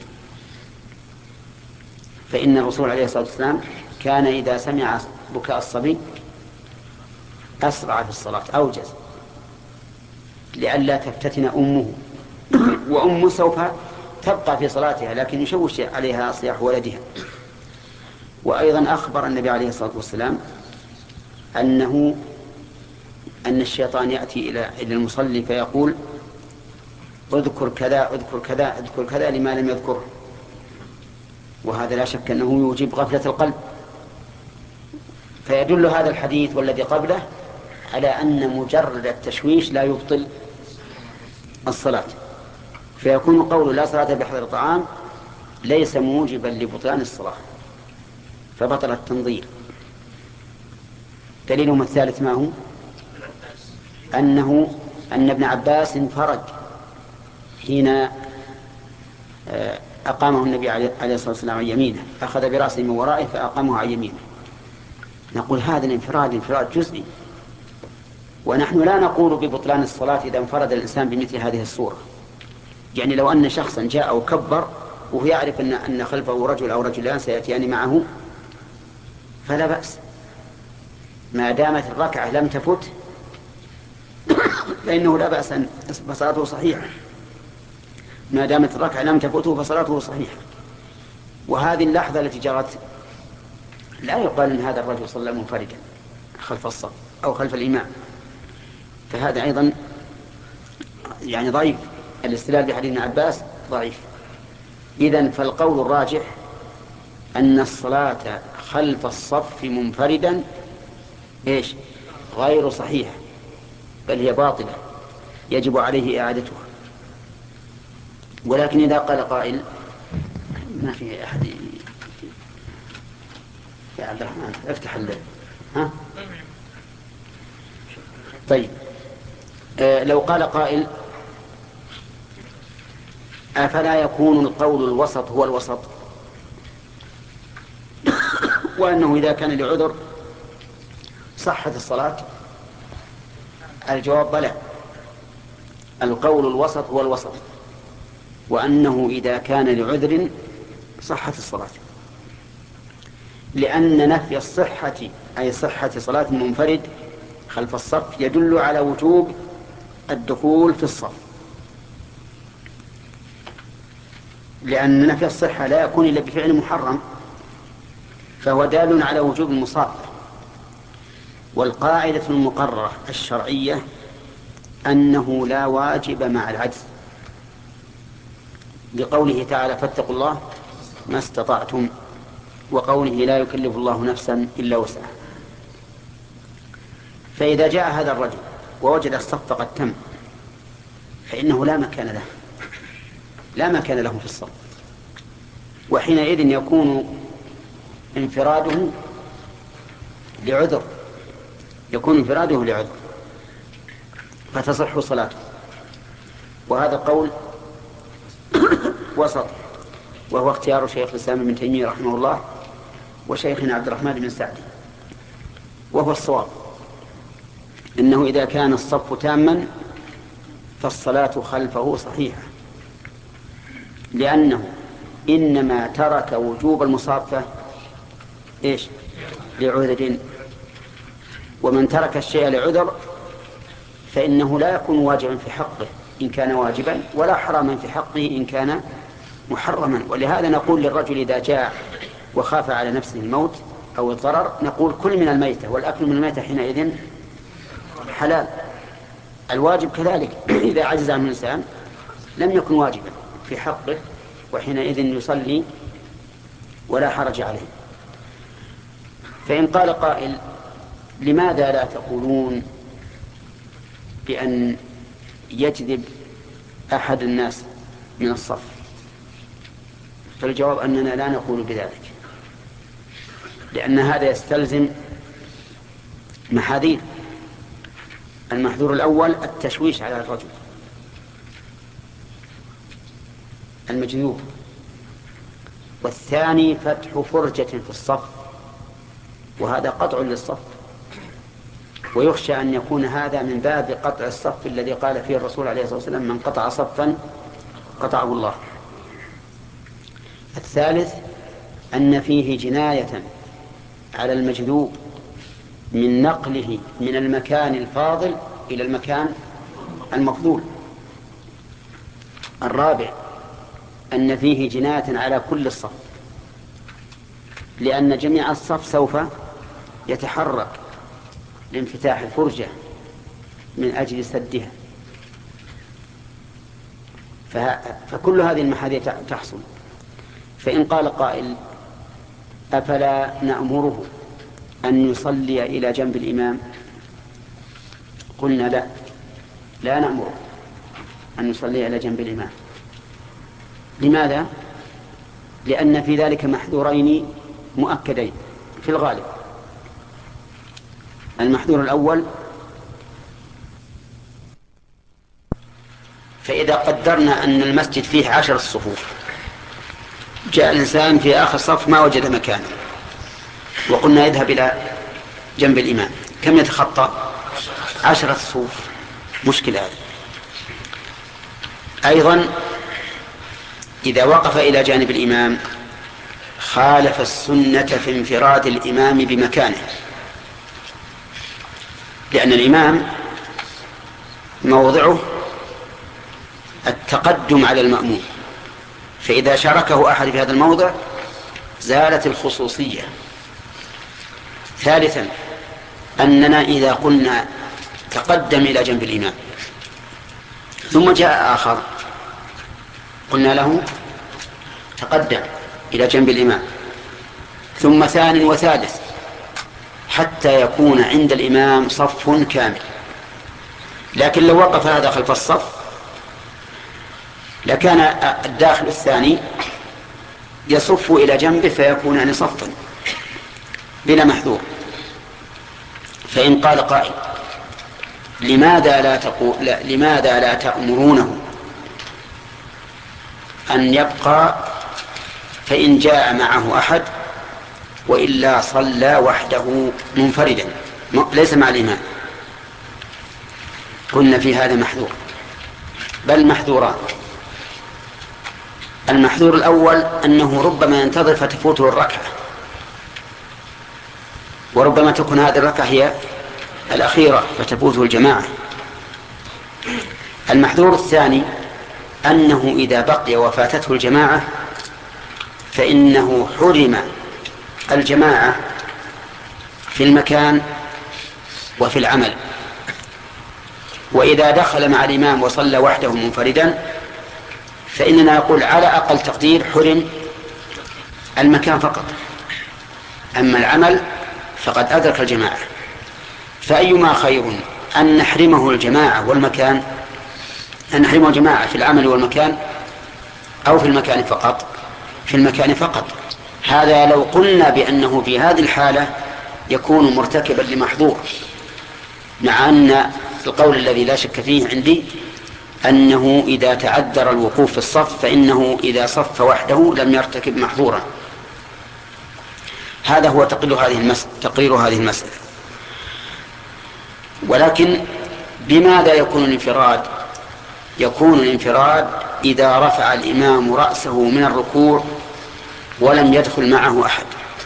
فإن الرسول عليه الصلاة والسلام كان إذا سمع بكاء الصبي أسرع في الصلاة أوجز لئلا تفتتن أمه، وأمه سوف تبقى في صلاتها لكن يشوش عليها صياح ولدها. وأيضا أخبر النبي عليه الصلاة والسلام أنه أن الشيطان يأتي إلى إلى المصلي فيقول اذكر كذا اذكر كذا اذكر كذا لما لم يذكره، وهذا لا شك أنه يوجب غفلة القلب. فيدل هذا الحديث والذي قبله على أن مجرد التشويش لا يبطل الصلاة، فيكون قول لا صلاة بحضر الطعام ليس موجبا لبطلان الصلاة، فبطل التنظير. دليلهم الثالث ما هو؟ أنه أن ابن عباس انفرج حين أقامه النبي عليه الصلاة والسلام عن يمينه، أخذ برأسه من ورائه فأقامه عن يمينه. نقول هذا الانفراد انفراد جزئي، ونحن لا نقول ببطلان الصلاة إذا انفرد الإنسان بمثل هذه الصورة. يعني لو أن شخصا جاء وكبر وهو يعرف أن أن خلفه رجل أو رجلان سيأتيان معه فلا بأس، ما دامت الركعة لم تفت فإنه لا بأس أن فصلاته صحيحة، ما دامت الركعة لم تفته فصلاته صحيحة. وهذه اللحظة التي جرت لا يقال أن هذا الرجل صلى منفردا خلف الصف أو خلف الإمام، فهذا أيضا يعني ضعيف. الاستدلال بحديث ابن عباس ضعيف. إذن فالقول الراجح أن الصلاة خلف الصف منفردا إيش؟ غير صحيحة، بل هي باطلة يجب عليه إعادتها. ولكن إذا قال قائل ما في أحد يا عبد الرحمن افتح الليل ها؟ طيب آه لو قال قائل أفلا يكون القول الوسط هو الوسط، وأنه إذا كان لعذر صحت الصلاة؟ الجواب بلى، القول الوسط هو الوسط، وأنه إذا كان لعذر صحت الصلاة، لأن نفي الصحة أي صحة صلاة المنفرد خلف الصف يدل على وجوب الدخول في الصف، لأن نفي الصحة لا يكون إلا بفعل محرم، فهو دال على وجوب المصافة. والقاعدة المقررة الشرعية أنه لا واجب مع العجز، لقوله تعالى فاتقوا الله ما استطعتم، وقوله لا يكلف الله نفسا إلا وسعها. فإذا جاء هذا الرجل ووجد الصف قد تم فإنه لا مكان له، لا مكان له في الصف، وحينئذ يكون انفراده لعذر، يكون انفراده لعذر فتصح صلاته. وهذا قول وسط، وهو اختيار شيخ الإسلام ابن تيمية رحمه الله وشيخنا عبد الرحمن بن سعد، وهو الصواب، إنه إذا كان الصف تاما فالصلاة خلفه صحيحة، لأنه إنما ترك وجوب المصافة إيش؟ لعذر، ومن ترك الشيء لعذر فإنه لا يكون واجبا في حقه إن كان واجبا، ولا حراما في حقه إن كان محرما. ولهذا نقول للرجل إذا جاء وخاف على نفسه الموت أو الضرر نقول كل من الميتة، والأكل من الميتة حينئذ حلال. الواجب كذلك إذا عجز عن الإنسان لم يكن واجبا في حقه، وحينئذ يصلي ولا حرج عليه. فإن قال قائل لماذا لا تقولون بأن يجذب أحد الناس من الصف؟ فالجواب أننا لا نقول بذلك، لأن هذا يستلزم محاذير. المحذور الأول التشويش على الرجل المجذوب، والثاني فتح فرجة في الصف، وهذا قطع للصف، ويخشى أن يكون هذا من باب قطع الصف الذي قال فيه الرسول عليه الصلاة والسلام من قطع صفا قطعه الله. الثالث أن فيه جناية على المجذوب من نقله من المكان الفاضل إلى المكان المفضول. الرابع أن فيه جناية على كل الصف، لأن جميع الصف سوف يتحرك لانفتاح الفرجة من أجل سدها. فكل هذه المحاذير تحصل. فإن قال قائل أفلا نأمره أن يصلي إلى جنب الإمام؟ قلنا لا، لا نأمره أن يصلي إلى جنب الإمام. لماذا؟ لأن في ذلك محذورين مؤكدين في الغالب. المحذور الأول، فإذا قدرنا أن المسجد فيه عشر الصفوف، جاء الإنسان في آخر صف ما وجد مكانا، وقلنا يذهب إلى جنب الإمام، كم يتخطى؟ عشرة صفوف، مشكلة هذا. أيضا إذا وقف إلى جانب الإمام خالف السنة في انفراد الإمام بمكانه، لأن الإمام موضعه التقدم على المأموم، فإذا شاركه أحد في هذا الموضع زالت الخصوصية. ثالثا أننا إذا قلنا تقدم إلى جنب الإمام ثم جاء آخر قلنا له تقدم إلى جنب الإمام، ثم ثاني وثالث، حتى يكون عند الإمام صف كامل. لكن لو وقف هذا خلف الصف لكان الداخل الثاني يصف إلى جنبه فيكون يعني صفا بلا محذور. فإن قال قائل لماذا لا تقول لا لماذا لا تأمرونه أن يبقى فإن جاء معه أحد وإلا صلى وحده منفردا ليس مع الإمام؟ قلنا في هذا محذور، بل محذوران. المحذور الأول أنه ربما ينتظر فتفوته الركعة، وربما تكون هذه الركعة هي الأخيرة فتفوته الجماعة. المحذور الثاني أنه إذا بقي وفاتته الجماعة فإنه حرم الجماعة في المكان وفي العمل، وإذا دخل مع الإمام وصلى وحده منفردا فإننا نقول على أقل تقدير حرم المكان فقط، أما العمل فقد أدرك الجماعة. فأيما خير أن نحرمه الجماعة والمكان، أن نحرمه الجماعة في العمل والمكان، أو في المكان فقط؟ في المكان فقط. هذا لو قلنا بأنه في هذه الحالة يكون مرتكبا لمحظور، مع أن القول الذي لا شك فيه عندي أنه إذا تعذر الوقوف في الصف فإنه إذا صف وحده لم يرتكب محظورا. هذا هو تقرير هذه المسألة تقرير هذه المسألة. ولكن بماذا يكون الانفراد؟ يكون الانفراد إذا رفع الإمام رأسه من الركوع ولم يدخل معه أحد.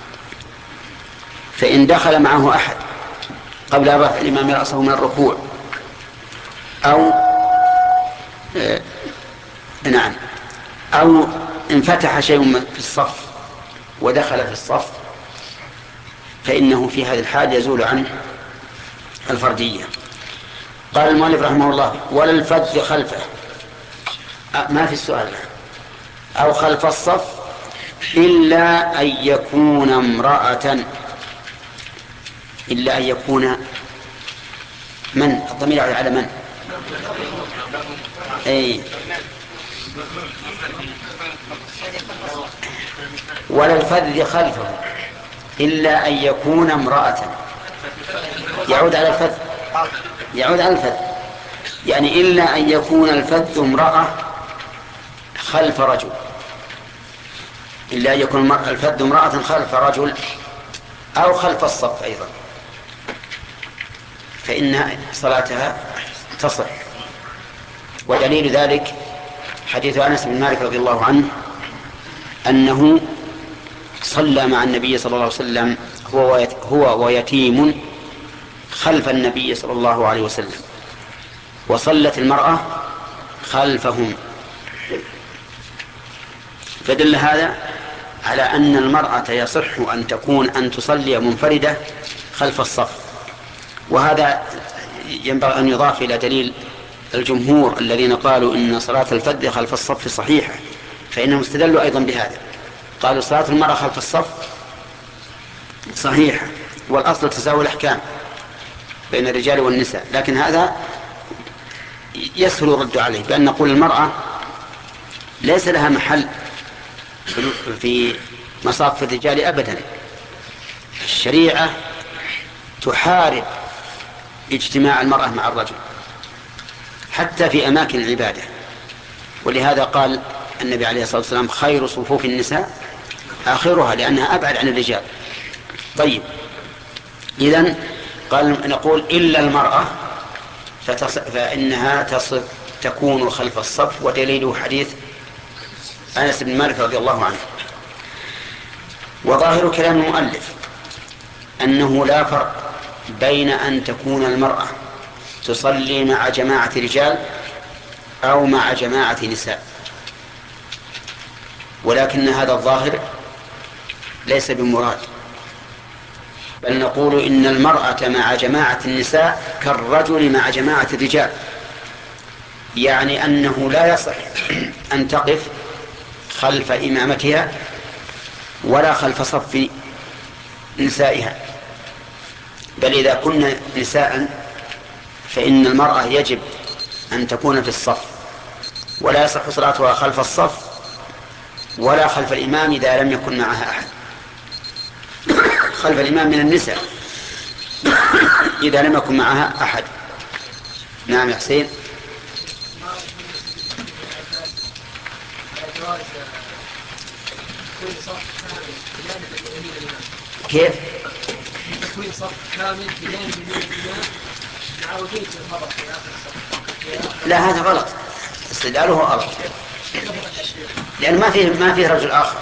فإن دخل معه أحد قبل رفع الإمام رأسه من الركوع، أو آه نعم أو انفتح شيء في الصف ودخل في الصف، فإنه في هذه الحال يزول عنه الفردية. قال المؤلف رحمه الله: ولا الفذ خلفه، ما في السؤال، أو خلف الصف إلا أن يكون امرأة. إلا أن يكون من؟ الضمير على من؟ أي ولا الفذ خلفه إلا أن يكون امرأة. يعود على الفذ يعود على الفذ يعني إلا أن يكون الفذ امرأة خلف رجل، إلا أن يكون الفذ امرأة خلف رجل أو خلف الصف أيضا، فإن صلاتها تصح. ودليل ذلك حديث أنس بن مالك رضي الله عنه أنه صلى مع النبي صلى الله عليه وسلم هو ويتيم خلف النبي صلى الله عليه وسلم، وصلت المرأة خلفهم. فدل هذا على أن المرأة يصح أن تكون أن تصلي منفردة خلف الصف، وهذا ينبغي أن يضاف إلى دليل الجمهور الذين قالوا إن صلاة الفذ خلف الصف صحيحة، فإنهم استدلوا أيضا بهذا، قالوا صلاة المرأة خلف الصف صحيحة، والأصل تساوي الأحكام بين الرجال والنساء. لكن هذا يسهل الرد عليه بأن نقول المرأة ليس لها محل في مصاف الرجال أبدا. الشريعة تحارب اجتماع المرأة مع الرجل حتى في أماكن العبادة، ولهذا قال النبي عليه الصلاة والسلام خير صفوف النساء آخرها، لأنها أبعد عن الرجال. طيب، إذن قال نقول إلا المرأة فإنها تصف تكون خلف الصف، ودليله حديث أنس بن مالك رضي الله عنه. وظاهر كلام المؤلف أنه لا فرق بين أن تكون المرأة تصلي مع جماعة رجال أو مع جماعة نساء، ولكن هذا الظاهر ليس بمراد، بل نقول إن المرأة مع جماعة النساء كالرجل مع جماعة الرجال، يعني أنه لا يصح أن تقف خلف إمامتها ولا خلف صف نسائها، بل إذا كنا نساء فإن المرأة يجب أن تكون في الصف، ولا يصح صلاتها خلف الصف ولا خلف الإمام إذا لم يكن معها أحد. خلف الإمام من النساء إذا لم يكن معها أحد. نعم يا حسين. كيف؟ تكوين صف كامل بجانب الإمام مع وجود الخبر في آخر الصف. لا، هذا غلط، استدلاله غلط، لأن ما فيه ما فيه رجل آخر.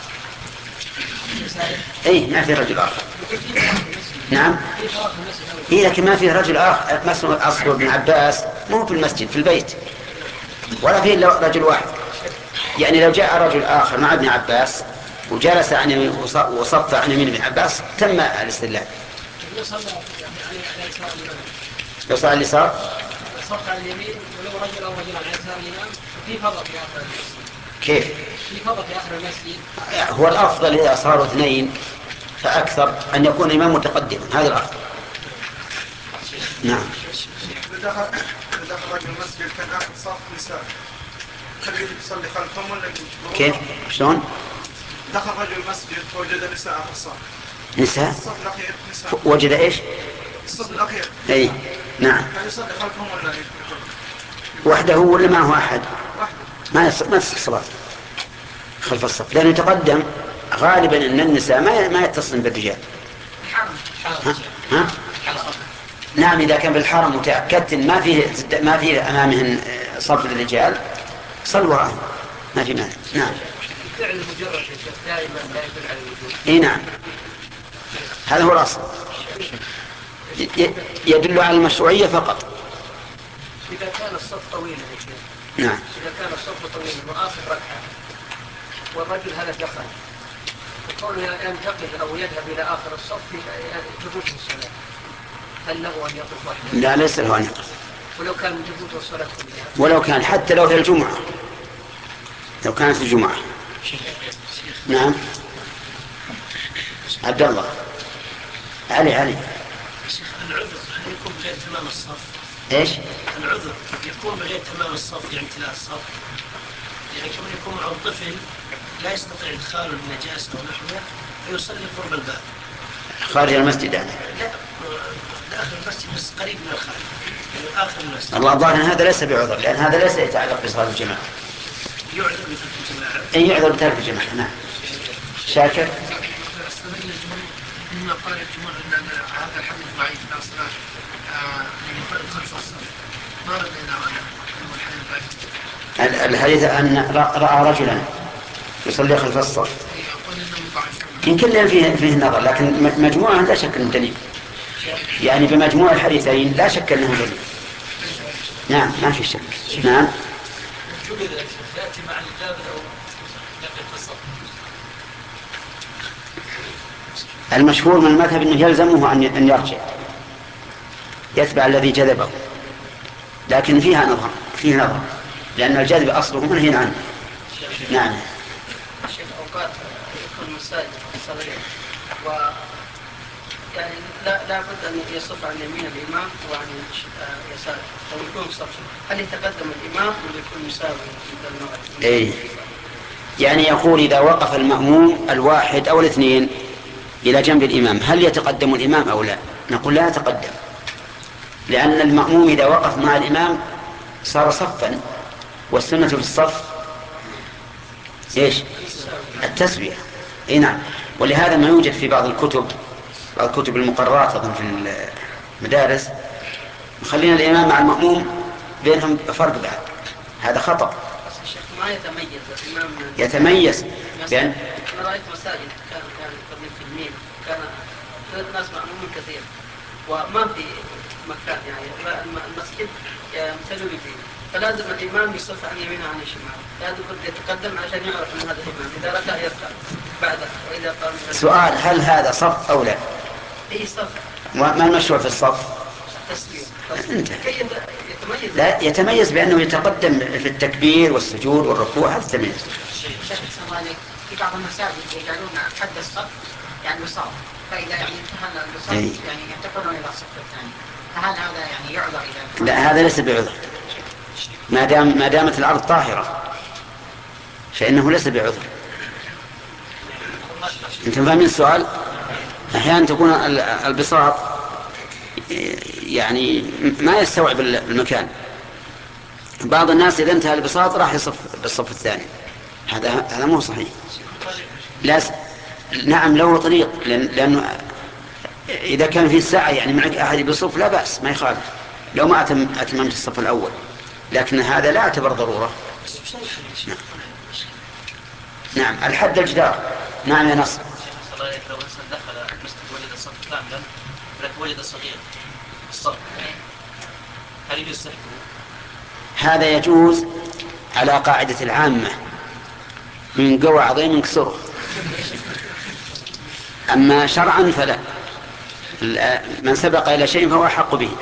أي ما فيه رجل آخر. نعم. إيه، لكن ما فيه رجل آخر. مثلا أصل ابن عباس مو في المسجد، في البيت، ولا فيه إلا رجل واحد. يعني لو جاء رجل آخر مع ابن عباس وجلس عن يمين وصف عن يمين ابن عباس تم الاستدلال. لو صار اليسار صف على اليمين ولو رجل أو رجل على يسار الإمام في فضل في آخر المسجد. كيف؟ في فضل في آخر المسجد. هو الأفضل إذا صاروا اثنين فأكثر أن يكون الإمام متقدما، هذا الأفضل. نعم. إذا دخل رجل المسجد كان آخر صف نساء، خليه يصلي خلفهم ولا كيف؟ شلون؟ دخل رجل المسجد فوجد نساء آخر صف. نساء؟ الصف الأخير نساء. وجد إيش؟ الصف الأخير. أي نعم. كان يصلي خلفهم ولا وحده ولا معه أحد؟ وحده. ما يص... ما تصل الصلاة خلف الصف، لأنه يتقدم غالبا أن النساء ما ما يتصلن بالرجال. ها؟ ها؟ نعم، إذا كان بالحرم وتأكدت ما فيه ما فيه أمامهن صف الرجال صلوا وراءهم، ما في مانع. نعم. الفعل المجرد يا شيخ دائما لا يدل على الوجود. اي نعم، هذا هو الأصل، يدل على المشروعية فقط. إذا كان الصف طويلا يا شيخ. نعم. إذا كان الصف طويلا وآخر ركعة والرجل هذا دخل وكونه ينتقل أو يذهب إلى آخر الصف تفوت الصلاة، هل له أن يقف وحده؟ لا، ليس له أن يقف. ولو كان تفوت الصلاة كلها؟ ولو كان حتى لو في الجمعة، لو كانت الجمعة. نعم. عبد الله. علي علي. شيخ العذر هل يكون بغير تمام الصف؟ ايش؟ العذر يكون بغير تمام الصف، يعني امتلاء الصف، يعني كما يكون معه طفل لا يستطيع ادخاله النجاسة او نحوه فيصلي قرب الباب. خارج المسجد يعني؟ لا، داخل المسجد بس قريب من الخارج، يعني اخر المسجد. الله الظاهر ان هذا ليس بعذر، لان هذا ليس يتعلق بصلاة الجماعة. يعذر بترك الجماعة. اي يعذر بترك الجماعة. نعم. شاكر. استدل الجمهور مما قال الجمهور ان هذا الحديث ضعيف لا صلاة لمنفرد خلف الصف، ما ردنا على الحديث ضعيف. الحديث أن رأى رجلا يصلي خلف الصف يمكن لأن فيه, فيه النظر، لكن مجموعة لا شك أنه دليل، يعني بمجموع الحديثين لا شك أنه دليل. نعم، ما في شك. نعم. يأتي مع الجابر أو يقف الصف. المشهور من المذهب أنه يلزمه أن يرجع، يتبع الذي جذبه، لكن فيها نظر فيه نظر لأن الجذب أصله منهي عنه. نعم. الشيخ أوقات يكون مساجد صغير و يعني لا لا بد أن يصف عن يمين الإمام وعن يساره أو يكون في صف، هل يتقدم الإمام ولا يكون مساوي؟ إيه يعني يقول إذا وقف المأموم الواحد أو الاثنين إلى جنب الإمام هل يتقدم الإمام أو لا؟ نقول لا يتقدم، لأن المأموم إذا وقف مع الإمام صار صفا، والسنة في الصف إيش؟ التسوية. إيه نعم. ولهذا ما يوجد في بعض الكتب بعض الكتب المقررات أظن في المدارس مخلين الإمام مع المأموم بينهم فرق بعد، هذا خطأ. ما يتميز الإمام يتميز بأن أنا رأيت مساجد كان كان قبل في الميل كان ناس مأمومين كثير وما في مكان، يعني المسجد يمتلئ به، فلازم الإمام يصف عن يمينه وعن الشمال، لازم يتقدم عشان يعرف أن هذا الإمام، إذا ركع يركع بعده وإذا قام. سؤال: هل هذا صف أو لا؟ أي صف. ما المشروع في الصف؟ التسوية. انتهى. لا يتميز بأنه يتقدم في التكبير والسجود والركوع، هذا تميز. شيخ سمالك في بعض المساجد يجعلون حد الصف يعني بساط، فإذا يعني انتهى الصف يعني ينتقلون إلى الصف الثاني، فهل هذا يعني يعذر إذا؟ لا هذا ليس بعذر، ما دام ما دامت الأرض طاهرة فإنه ليس بعذر. أنتم فاهمين السؤال؟ أحيانا تكون البساط يعني ما يستوعب المكان، بعض الناس إذا انتهى البساط راح يصف بالصف الثاني، هذا هذا مو صحيح. لا س... نعم له طريق، لأن... لأنه إذا كان في الساعة يعني معك أحد بصف لا بأس، ما يخالف لو ما أتم... أتممت الصف الأول، لكن هذا لا يعتبر ضرورة. نعم. نعم. الحد الجدار. نعم يا نصر. لو إنسان دخل المسجد وجد الصف كاملا ولكن وجد صغير الصف، هل يصح؟ هذا يجوز على قاعدة العامة: من قوى عظيم كسره. أما شرعا فلا، من سبق إلى شيء فهو أحق به.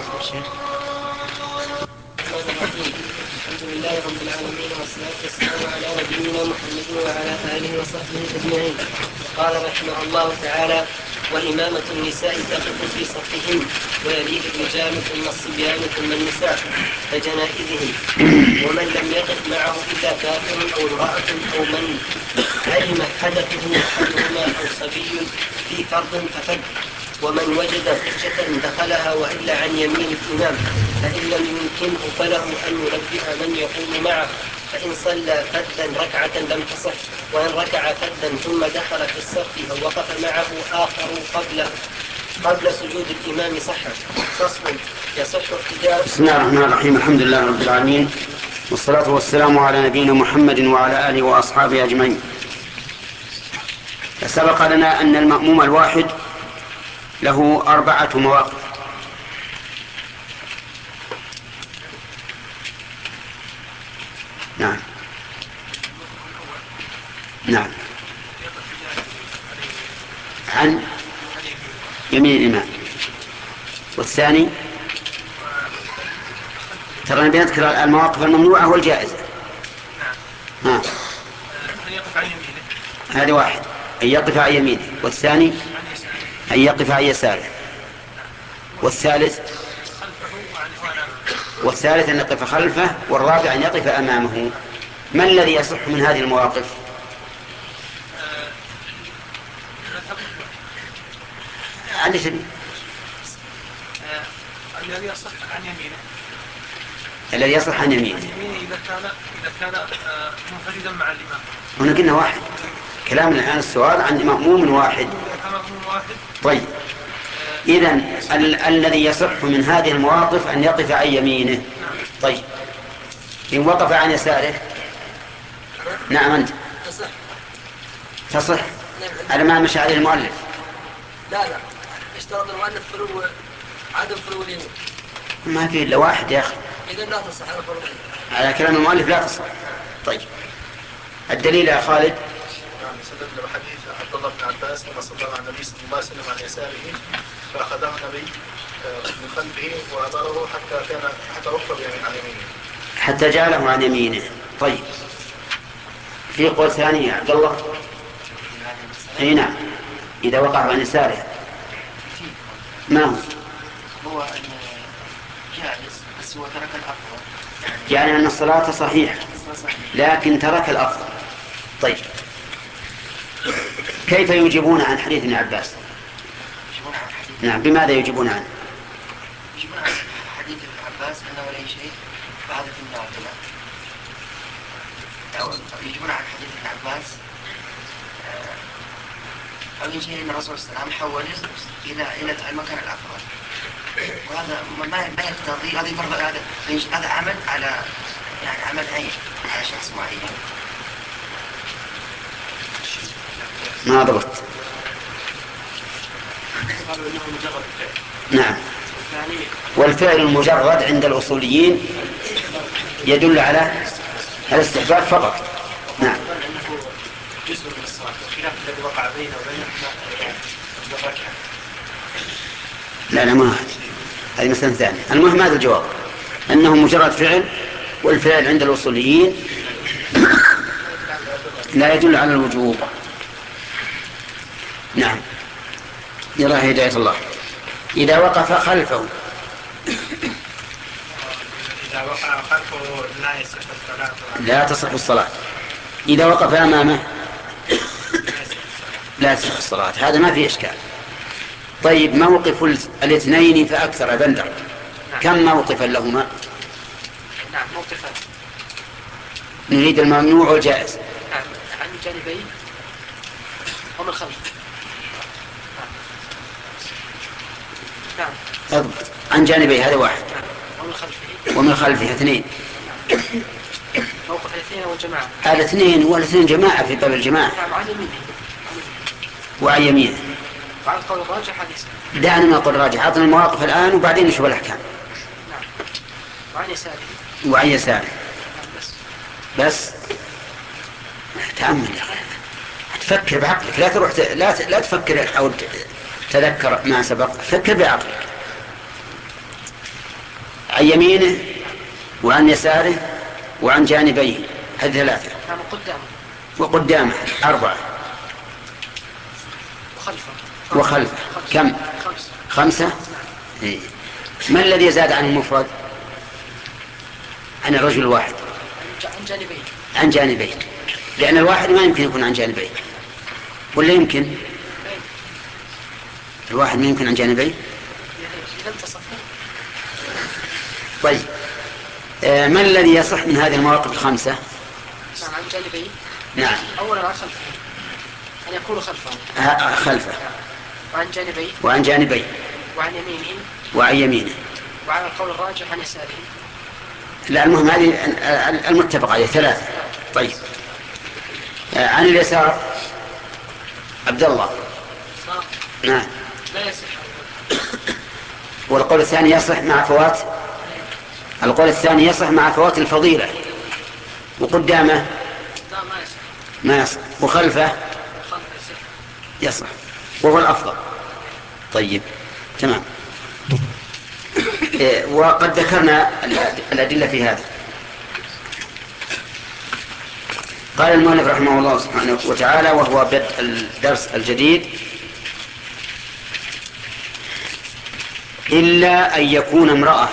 الحمد لله رب العالمين والصلاة والسلام على نبينا محمد وعلى آله وصحبه أجمعين. قال رحمه الله تعالى: وإمامة النساء تقف في صفهم ويليه الرجال ثم الصبيان ثم النساء كجنائزهم، ومن لم يقف معه إلا كافر أو امرأة أو من علم حدثه أحدهما أو صبي في فرض ففد، ومن وجد حجة دخلها وإلا عن يمين الإمام، فإن لم يمكنه فله أن ينبه من يقوم معه، فإن صلى فدا ركعة لم تصح، وإن ركع فدا ثم دخل في الصف أو وقف معه آخر قبل قبل سجود الإمام صحت. فصل: يصح احتجاج. بسم الله الرحمن الرحيم. الحمد لله رب العالمين، والصلاة والسلام على نبينا محمد وعلى آله وأصحابه أجمعين. سبق لنا أن المأموم الواحد له أربعة مواقف. نعم نعم عن يمين الإمام. والثاني ترى نبي نذكر المواقف الممنوعة والجائزة. ها هذه واحد، أن يقف عن يمينه، والثاني أن يقف عن يساره، والثالث والثالث أن يقف خلفه، والرابع أن يقف أمامه. ما الذي يصح من هذه المواقف؟ عن يمينه. الذي يصح عن يمينه الذي يصح عن يمينه إذا كان إذا كان منفردا مع الإمام. هنا قلنا واحد، كلامنا الآن السؤال عن مأموم واحد. طيب إذن ال- الذي يصح من هذه المواقف أن يقف عن يمينه. طيب إن وقف عن يساره؟ نعم أنت تصح. تصح على ما مشى عليه المؤلف. لا لا اشترط المؤلف فلو عدم فلو اليمين، ما في إلا واحد يا أخي. إذا لا تصح على فلو اليمين. على كلام المؤلف لا تصح. طيب الدليل يا خالد؟ نعم، استدل بحديث عبد الله بن عباس لما صلى على النبي صلى الله عليه وسلم عن يساره فأخذه النبي من خلفه وأداره حتى كان حتى وقف يعني عن يمينه. حتى جعله عن يمينه. طيب في قول ثاني يا عبد الله؟ اي نعم، إذا وقع عن يساره ما هو؟ هو جائز بس هو ترك الأفضل، يعني أن الصلاة صحيحة لكن ترك الأفضل. طيب كيف يجيبون عن حديث ابن عباس؟ نعم، بماذا يجيبون عنه؟ يجيبون عن حديث ابن عباس أنه لا شيء بعد في النافلة، أو يجيبون عن حديث ابن عباس أول شيء أن الرسول صلى الله عليه وسلم حول إلى إلى المكان الأفضل، وهذا ما ما يقتضي هذا فرض هذا هذا عمل على يعني عمل عين على شخص معين. ما ضبط. قالوا انه مجرد فعل. نعم، والفعل المجرد عند الأصوليين يدل على الاستحباب فقط. نعم. جزء من الصلاة، خلاف الذي وقع بينه وبين الركعة. لا لا، ما هذه مسألة ثانية. المهم هذا الجواب أنه مجرد فعل، والفعل عند الأصوليين لا يدل على الوجوب. نعم، يرى هداية الله. إذا وقف خلفه إذا وقع خلفه لا يصح الصلاة. لا تصح الصلاة. إذا وقف أمامه لا تصح الصلاة. هذا ما فيه إشكال. طيب موقف الاثنين فأكثر بندر، كم موقفا لهما؟ نعم موقفا. نريد الممنوع والجائز. نعم، عن الجانبين ومن الخلف. نعم. أضبط. عن جانبي هذا واحد. نعم. ومن خلفه. ومن خلفه اثنين. نعم. موقف الاثنين والجماعة. الاثنين والاثنين جماعة في باب الجماعة. نعم، عن يمينه. وعن يمينه. وعن القول الراجح حديث. دعنا نقول راجح، أعطنا المواقف الآن وبعدين نشوف الأحكام. نعم. وعن يساره. وعن يساره. نعم بس. بس تأمل يا أخي، تفكر بعقلك، لا تروح ت... لا ت... لا تفكر أو تذكر ما سبق، فكر بعقلك. عن يمينه وعن يساره وعن جانبيه، هذه ثلاثة. نعم، قدامه. وقدامه أربعة. وخلفه. وخلفه كم؟ خمسة. خمسة. إيه. ما الذي زاد عن المفرد؟ عن الرجل الواحد. عن جانبين. عن جانبين، لأن الواحد ما يمكن يكون عن جانبين، ولا يمكن؟ الواحد ما يمكن عن جانبين. طيب آه ما الذي يصح من هذه المواقف الخمسة؟ نعم، عن جانبين. نعم. أولا عن خلفه، أن يكون خلفه. آه خلفه. وعن جانبين. وعن جانبين. وعن يمينه. وعن يمينه. وعن القول الراجح عن يساره. لا، المهم هذه المتفق عليه ثلاثة. طيب آه عن اليسار عبد الله. نعم. لا يصح. والقول الثاني يصح مع فوات القول الثاني يصح مع فوات الفضيلة. وقدامه لا ما يصح. ما يصح. وخلفه يصح وهو الأفضل. طيب تمام. إيه وقد ذكرنا الأدلة في هذا. قال المؤلف رحمه الله سبحانه وتعالى وهو بدء الدرس الجديد: إلا أن يكون امرأة.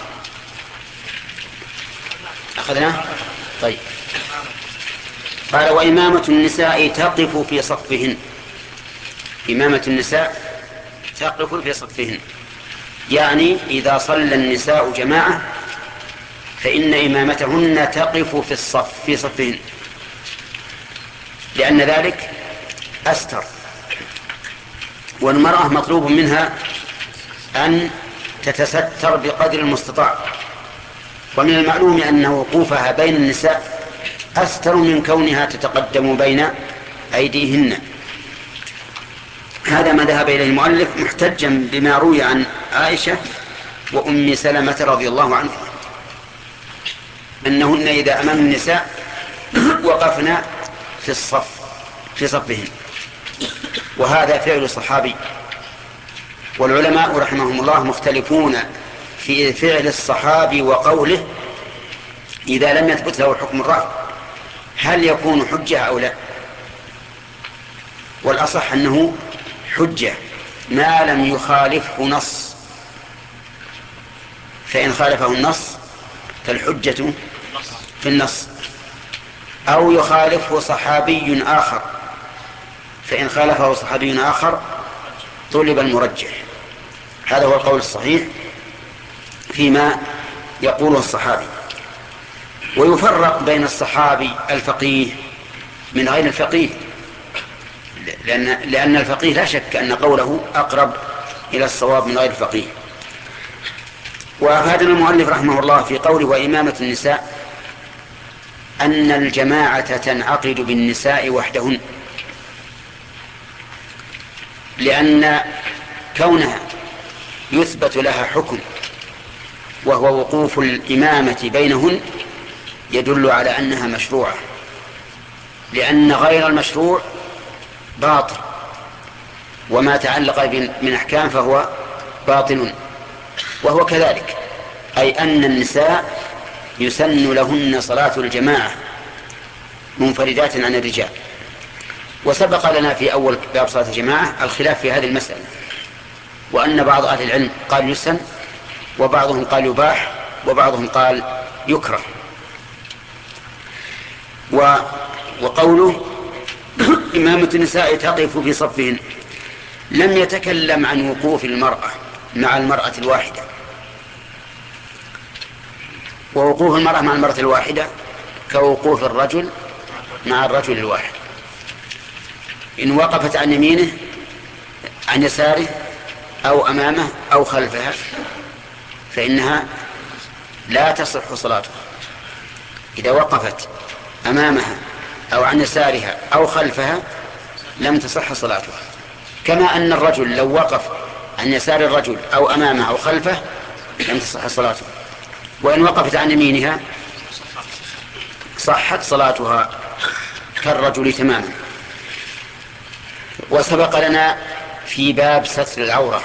أخذنا؟ طيب. قال: وإمامة النساء تقف في صفهن. إمامة النساء تقف في صفهن، يعني إذا صلى النساء جماعة فإن إمامتهن تقف في الصف في صفهن، لأن ذلك أستر. والمرأة مطلوب منها أن تتستر بقدر المستطاع، ومن المعلوم أن وقوفها بين النساء أستر من كونها تتقدم بين أيديهن. هذا ما ذهب إليه المؤلف محتجا بما روي عن عائشة وأم سلمة رضي الله عنها أنهن إذا أمام النساء وقفنا في الصف في صفهن، وهذا فعل صحابي والعلماء رحمهم الله مختلفون في فعل الصحابي وقوله إذا لم يثبت له حكم الرفع هل يكون حجة أو لا. والأصح أنه حجة ما لم يخالفه نص، فإن خالفه النص فالحجة في النص، أو يخالفه صحابي آخر، فإن خالفه صحابي آخر طلب المرجح. هذا هو القول الصحيح فيما يقوله الصحابي. ويفرق بين الصحابي الفقيه من غير الفقيه، لأن, لأن الفقيه لا شك أن قوله أقرب إلى الصواب من غير الفقيه. وأفادنا المؤلف رحمه الله في قوله وإمامة النساء أن الجماعة تنعقد بالنساء وحدهن، لأن كونها يثبت لها حكم وهو وقوف الإمامة بينهن يدل على أنها مشروعة، لأن غير المشروع باطل، وما تعلق من أحكام فهو باطل. وهو كذلك، أي أن النساء يسن لهن صلاة الجماعة منفردات عن الرجال. وسبق لنا في أول باب صلاة الجماعة الخلاف في هذه المسألة، وأن بعض أهل العلم قال يسن، وبعضهم قال يباح، وبعضهم قال يكره. و... وقوله إمامة النساء تقف في صفهن لم يتكلم عن وقوف المرأة مع المرأة الواحدة، ووقوف المرأة مع المرأة الواحدة كوقوف الرجل مع الرجل الواحد. إن وقفت عن يمينه عن يساره أو أمامه أو خلفها فإنها لا تصح صلاتها. إذا وقفت أمامها أو عن يسارها أو خلفها لم تصح صلاتها، كما أن الرجل لو وقف عن يسار الرجل أو أمامه أو خلفه لم تصح صلاته، وإن وقفت عن يمينها صحت صلاتها كالرجل تماما. وسبق لنا في باب ستر العورة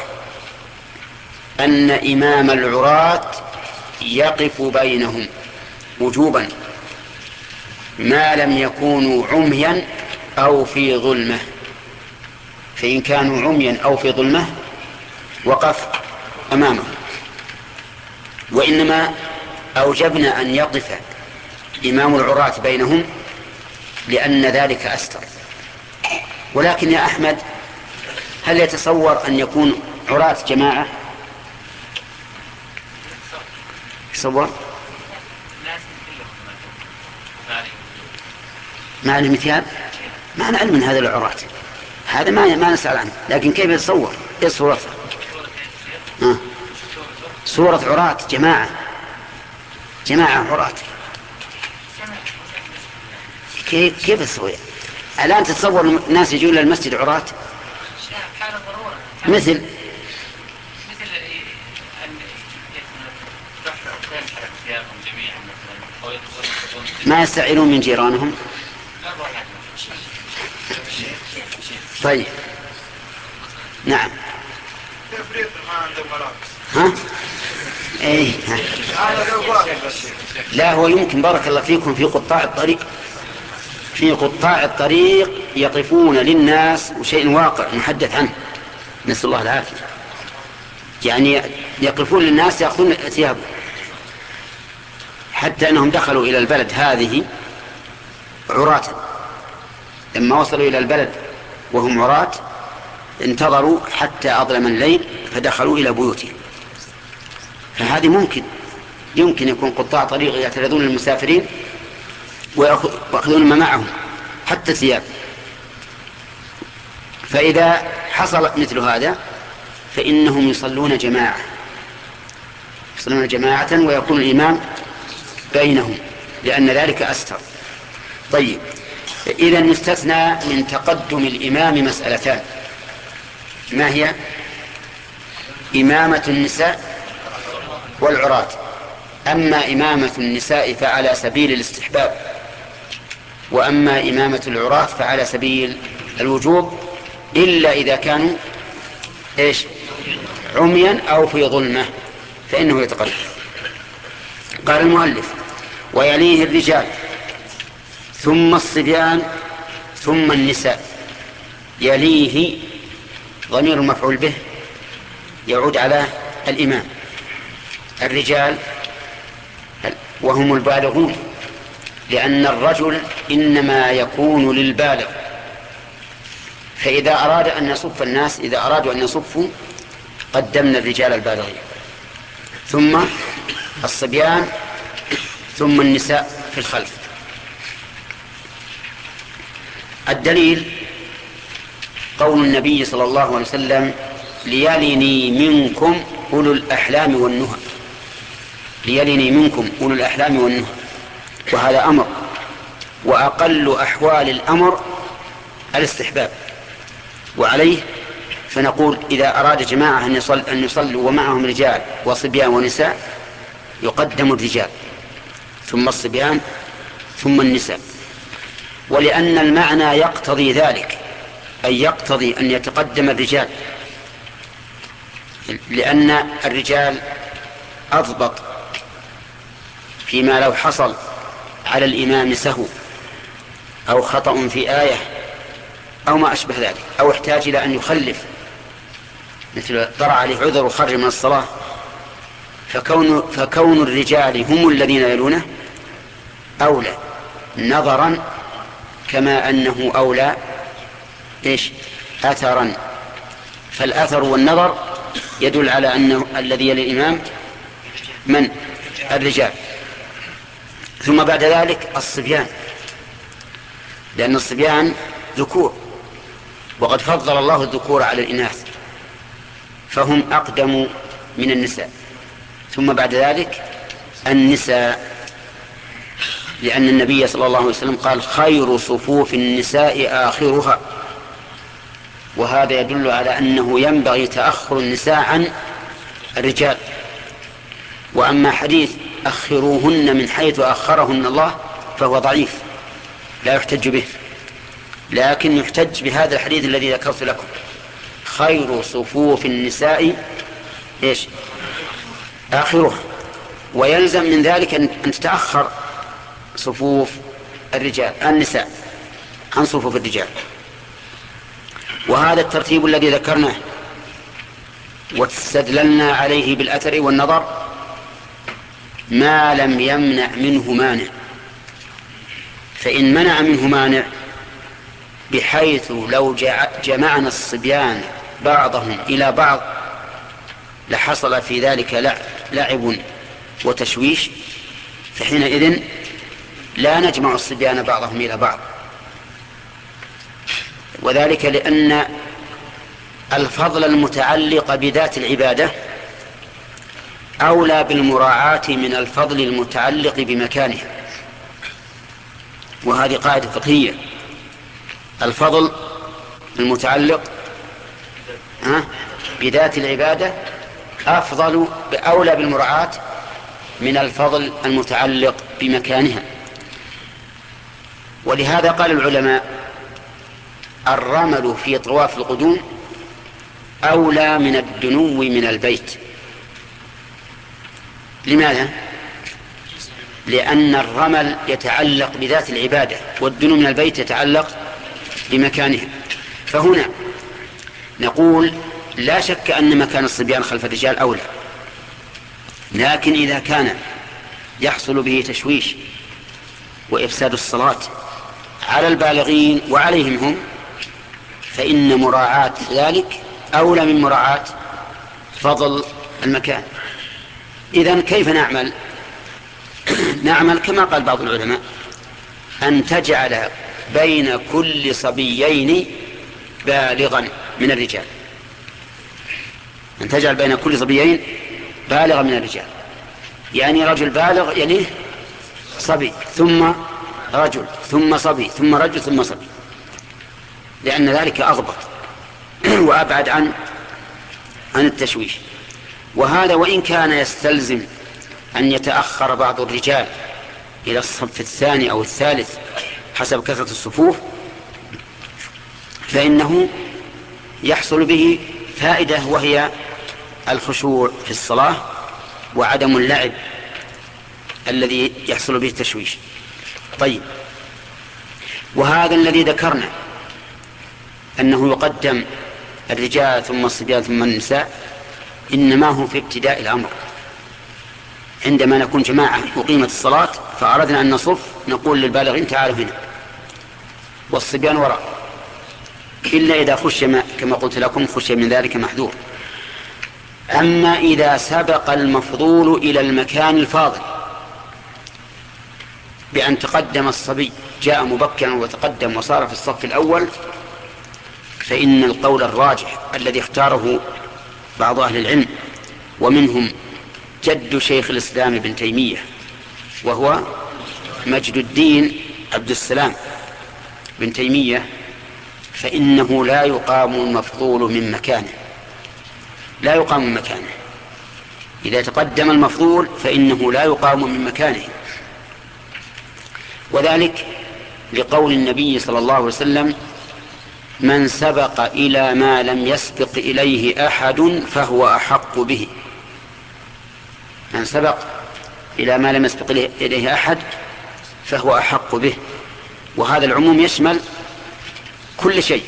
أن إمام العراة يقف بينهم وجوبا ما لم يكونوا عميا أو في ظلمة، فإن كانوا عميا أو في ظلمة وقف أمامه. وإنما أوجبنا أن يقف إمام العراة بينهم لأن ذلك أستر. ولكن يا أحمد، هل يتصور أن يكون عراة جماعة؟ يتصور؟ ما علم ثياب؟ ما نعلم من هذا العراة، هذا ما ما نسأل عنه، لكن كيف يتصور؟ إيه صورته؟ آه. صورة عراة جماعة جماعة عراة كيف كيف الصورة؟ الآن تتصور الناس يجون للمسجد عراة مثل ما يستعيرون من جيرانهم. طيب نعم. ها؟ ايه ها. لا، هو يمكن بارك الله فيكم في قطاع الطريق في قطاع الطريق يقفون للناس وشيء واقع محدث عنه، نسأل الله العافية، يعني يقفون للناس يأخذون ثيابهم، حتى أنهم دخلوا إلى البلد هذه عراة. لما وصلوا إلى البلد وهم عراة انتظروا حتى أظلم الليل فدخلوا إلى بيوتهم. فهذه ممكن يمكن يكون قطاع طريق يعترضون المسافرين ويأخذون ما معهم حتى ثياب. فإذا حصل مثل هذا فإنهم يصلون جماعة يصلون جماعة ويكون الإمام بينهم لأن ذلك أستر. طيب، إذا يستثنى من تقدم الإمام مسألتان، ما هي؟ إمامة النساء والعراة. أما إمامة النساء فعلى سبيل الاستحباب، وأما إمامة العراة فعلى سبيل الوجوب، إلا إذا كانوا إيش عميا أو في ظلمة فإنه يتقدم. قال المؤلف ويليه الرجال ثم الصبيان ثم النساء. يليه ضمير مفعول به يعود على الإمام. الرجال وهم البالغون، لأن الرجل إنما يكون للبالغ، فإذا أراد أن يصف الناس إذا أرادوا أن يصفوا قدمنا الرجال البالغين، ثم الصبيان، ثم النساء في الخلف. الدليل قول النبي صلى الله عليه وسلم ليلني منكم أولو الأحلام والنهى. ليلني منكم أولو الأحلام والنهى، وهذا أمر، وأقل أحوال الأمر الاستحباب. وعليه فنقول إذا أراد جماعة أن يصل أن يصلوا ومعهم رجال وصبيان ونساء يقدم الرجال ثم الصبيان ثم النساء، ولأن المعنى يقتضي ذلك، أي يقتضي أن يتقدم الرجال، لأن الرجال أضبط فيما لو حصل على الإمام سهو أو خطأ في آية أو ما أشبه ذلك، أو احتاج إلى أن يخلف، مثل طرأ عليه عذر وخرج من الصلاة، فكون, فكون الرجال هم الذين يلونه أولى نظرا، كما أنه أولى إيش أثرا. فالأثر والنظر يدل على أنه الذي يلي الإمام من الرجال. ثم بعد ذلك الصبيان، لأن الصبيان ذكور، وقد فضل الله الذكور على الإناث فهم أقدم من النساء. ثم بعد ذلك النساء، لأن النبي صلى الله عليه وسلم قال خير صفوف النساء آخرها، وهذا يدل على أنه ينبغي تأخر النساء عن الرجال. وأما حديث أخروهن من حيث أخرهن الله فهو ضعيف لا يحتج به، لكن يحتج بهذا الحديث الذي ذكرت لكم خير صفوف النساء إيش آخرها، ويلزم من ذلك أن تتأخر صفوف الرجال النساء عن صفوف الرجال. وهذا الترتيب الذي ذكرناه واستدللنا عليه بالأثر والنظر ما لم يمنع منه مانع. فإن منع منه مانع بحيث لو جمعنا الصبيان بعضهم إلى بعض لحصل في ذلك لعب وتشويش، فحينئذ لا نجمع الصبيان بعضهم إلى بعض، وذلك لأن الفضل المتعلق بذات العبادة أولى بالمراعاة من الفضل المتعلق بمكانها. وهذه قاعدة فقهية، الفضل المتعلق بذات العبادة أفضل أولى بالمراعاة من الفضل المتعلق بمكانها. ولهذا قال العلماء الرمل في طواف القدوم أولى من الدنو من البيت. لماذا؟ لأن الرمل يتعلق بذات العبادة والدنو من البيت يتعلق بمكانها. فهنا نقول لا شك أن مكان الصبيان خلف الرجال أولى، لكن إذا كان يحصل به تشويش وإفساد الصلاة على البالغين وعليهم هم فإن مراعاة ذلك أولى من مراعاة فضل المكان. إذن كيف نعمل؟ نعمل كما قال بعض العلماء أن تجعل بين كل صبيين بالغا من الرجال، أن تجعل بين كل صبيين بالغا من الرجال، يعني رجل بالغ يليه صبي ثم رجل ثم صبي ثم رجل ثم صبي، لأن ذلك أضبط وأبعد عن عن التشويش. وهذا وإن كان يستلزم أن يتأخر بعض الرجال إلى الصف الثاني أو الثالث حسب كثرة الصفوف، فإنه يحصل به فائدة، وهي الخشوع في الصلاة وعدم اللعب الذي يحصل به التشويش. طيب، وهذا الذي ذكرنا أنه يقدم الرجال ثم الصبيان ثم النساء إنما هو في ابتداء الأمر. عندما نكون جماعة أقيمت الصلاة فأردنا أن نصف نقول للبالغين تعالوا هنا والصبيان وراء، إلا إذا خشي كما قلت لكم خشي من ذلك محذور. أما إذا سبق المفضول إلى المكان الفاضل بأن تقدم الصبي، جاء مبكرا وتقدم وصار في الصف الأول، فإن القول الراجح الذي اختاره بعض أهل العلم ومنهم جد شيخ الإسلام ابن تيمية وهو مجد الدين عبد السلام بن تيمية، فإنه لا يقام المفضول من مكانه، لا يقام من مكانه. إذا تقدم المفضول فإنه لا يقام من مكانه، وذلك لقول النبي صلى الله عليه وسلم: من سبق إلى ما لم يسبق إليه أحد فهو أحق به. من سبق إلى ما لم يسبق إليه أحد فهو أحق به. وهذا العموم يشمل كل شيء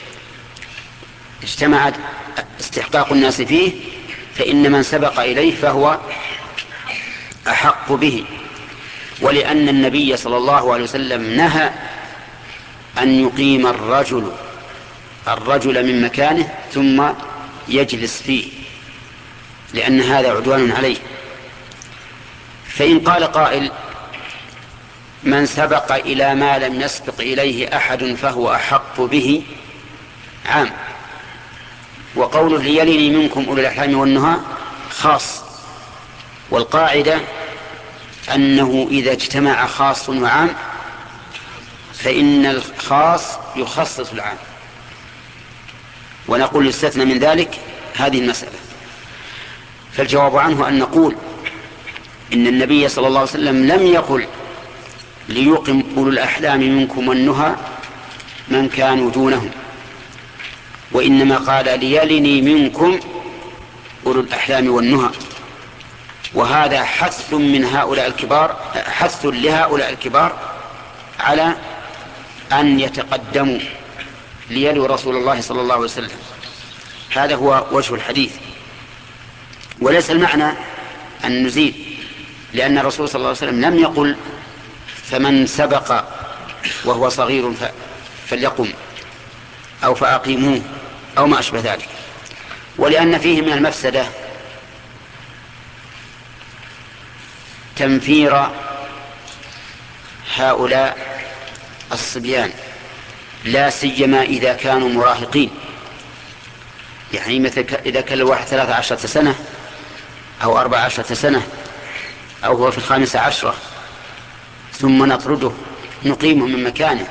اجتمعت استحقاق الناس فيه، فإن من سبق إليه فهو أحق به. ولأن النبي صلى الله عليه وسلم نهى أن يقيم الرجل الرجل من مكانه ثم يجلس فيه، لأن هذا عدوان عليه. فإن قال قائل: من سبق إلى ما لم يسبق إليه أحد فهو أحق به، عام، وقوله ليلني منكم أولي الأحلام والنهى خاص. والقاعدة أنه إذا اجتمع خاص وعام فإن الخاص يخصص العام، ونقول يستثنى من ذلك هذه المسألة. فالجواب عنه أن نقول إن النبي صلى الله عليه وسلم لم يقل ليقم أولو الأحلام منكم والنهى من كانوا دونهم، وإنما قال ليلني منكم أولو الأحلام والنهى. وهذا حث من هؤلاء الكبار، حث لهؤلاء الكبار على أن يتقدموا ليلوا رسول الله صلى الله عليه وسلم. هذا هو وجه الحديث، وليس المعنى أن نزيد، لأن الرسول صلى الله عليه وسلم لم يقل فمن سبق وهو صغير فليقم أو فأقيموه أو ما أشبه ذلك. ولأن فيه من المفسدة تنفير هؤلاء الصبيان، لا سيما إذا كانوا مراهقين، يعني مثل إذا كان الواحد ثلاثة عشرة سنة أو أربعة عشرة سنة أو هو في الخامسة عشرة، ثم نطرده نقيمه من مكانه.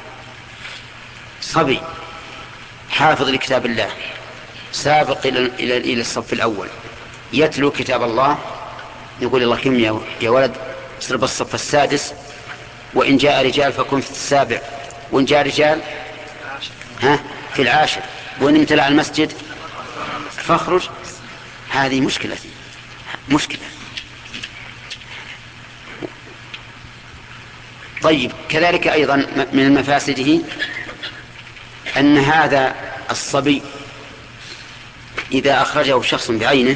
صبي حافظ لكتاب الله سابق إلى إلى الصف الأول يتلو كتاب الله، يقول الله كم يا ولد اصر بالصف السادس، وإن جاء رجال فكن في السابع، وإن جاء رجال ها في العاشر، وإن امتلأ المسجد فاخرج. هذه مشكلة مشكلة. طيب، كذلك أيضا من مفاسده أن هذا الصبي إذا أخرجه شخص بعينه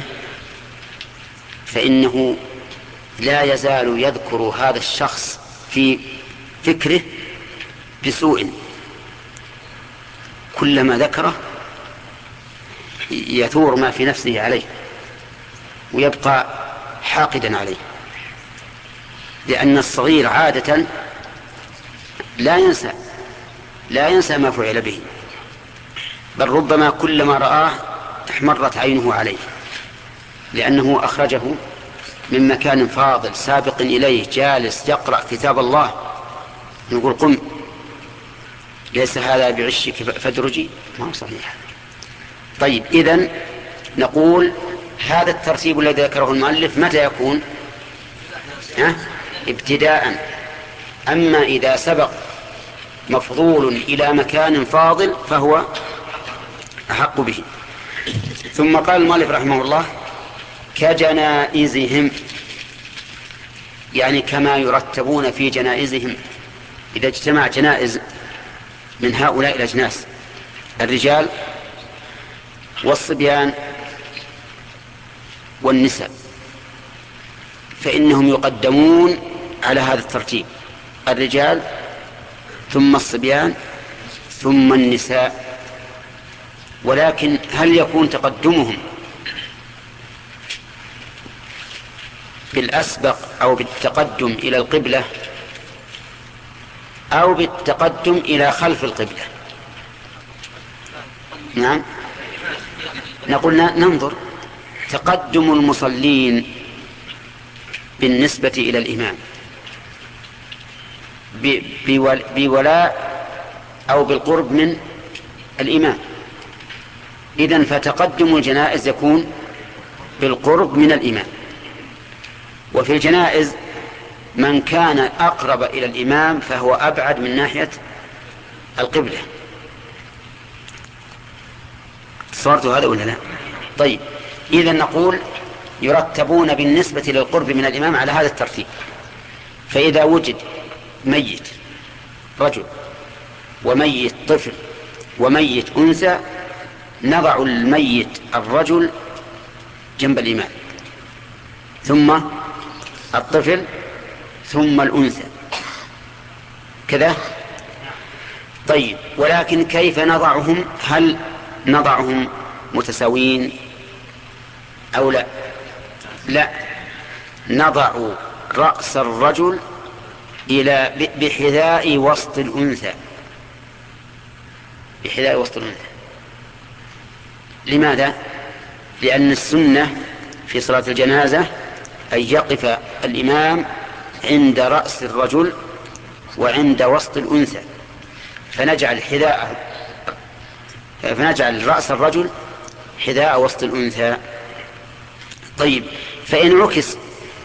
فإنه لا يزال يذكر هذا الشخص في فكره بسوء، كلما ذكره يثور ما في نفسه عليه ويبقى حاقدا عليه، لأن الصغير عادة لا ينسى لا ينسى ما فعل به، بل ربما كلما رآه احمرت عينه عليه، لأنه أخرجه من مكان فاضل سابق إليه جالس يقرأ كتاب الله، نقول قم، ليس هذا بعشك فادرجي، ما هو صحيح. طيب، إذن نقول هذا الترتيب الذي ذكره المؤلف متى يكون؟ ها؟ ابتداء. أما إذا سبق مفضول إلى مكان فاضل فهو أحق به. ثم قال المؤلف رحمه الله كجنائزهم، يعني كما يرتبون في جنائزهم. إذا اجتمع جنائز من هؤلاء الأجناس الرجال والصبيان والنساء فإنهم يقدمون على هذا الترتيب: الرجال ثم الصبيان ثم النساء. ولكن هل يكون تقدمهم بالأسبق أو بالتقدم إلى القبلة أو بالتقدم إلى خلف القبلة؟ نعم، نقول ننظر. تقدم المصلين بالنسبة إلى الإمام بولاء أو بالقرب من الإمام، إذن فتقدم الجنائز يكون بالقرب من الإمام. وفي الجنائز من كان أقرب إلى الإمام فهو أبعد من ناحية القبلة. صارت هذا ولا لا؟ طيب، إذن نقول يرتبون بالنسبة للقرب من الإمام على هذا الترتيب. فإذا وجد ميت رجل وميت طفل وميت أنثى نضع الميت الرجل جنب الإمام، ثم الطفل، ثم الأنثى، كذا. طيب، ولكن كيف نضعهم؟ هل نضعهم متساويين أو لا؟ لا، نضع رأس الرجل إلى بحذاء وسط الأنثى، بحذاء وسط الأنثى. لماذا؟ لأن السنة في صلاة الجنازة أن يقف الإمام عند رأس الرجل وعند وسط الأنثى، فنجعل حذاء فنجعل رأس الرجل حذاء وسط الأنثى. طيب، فإن عكس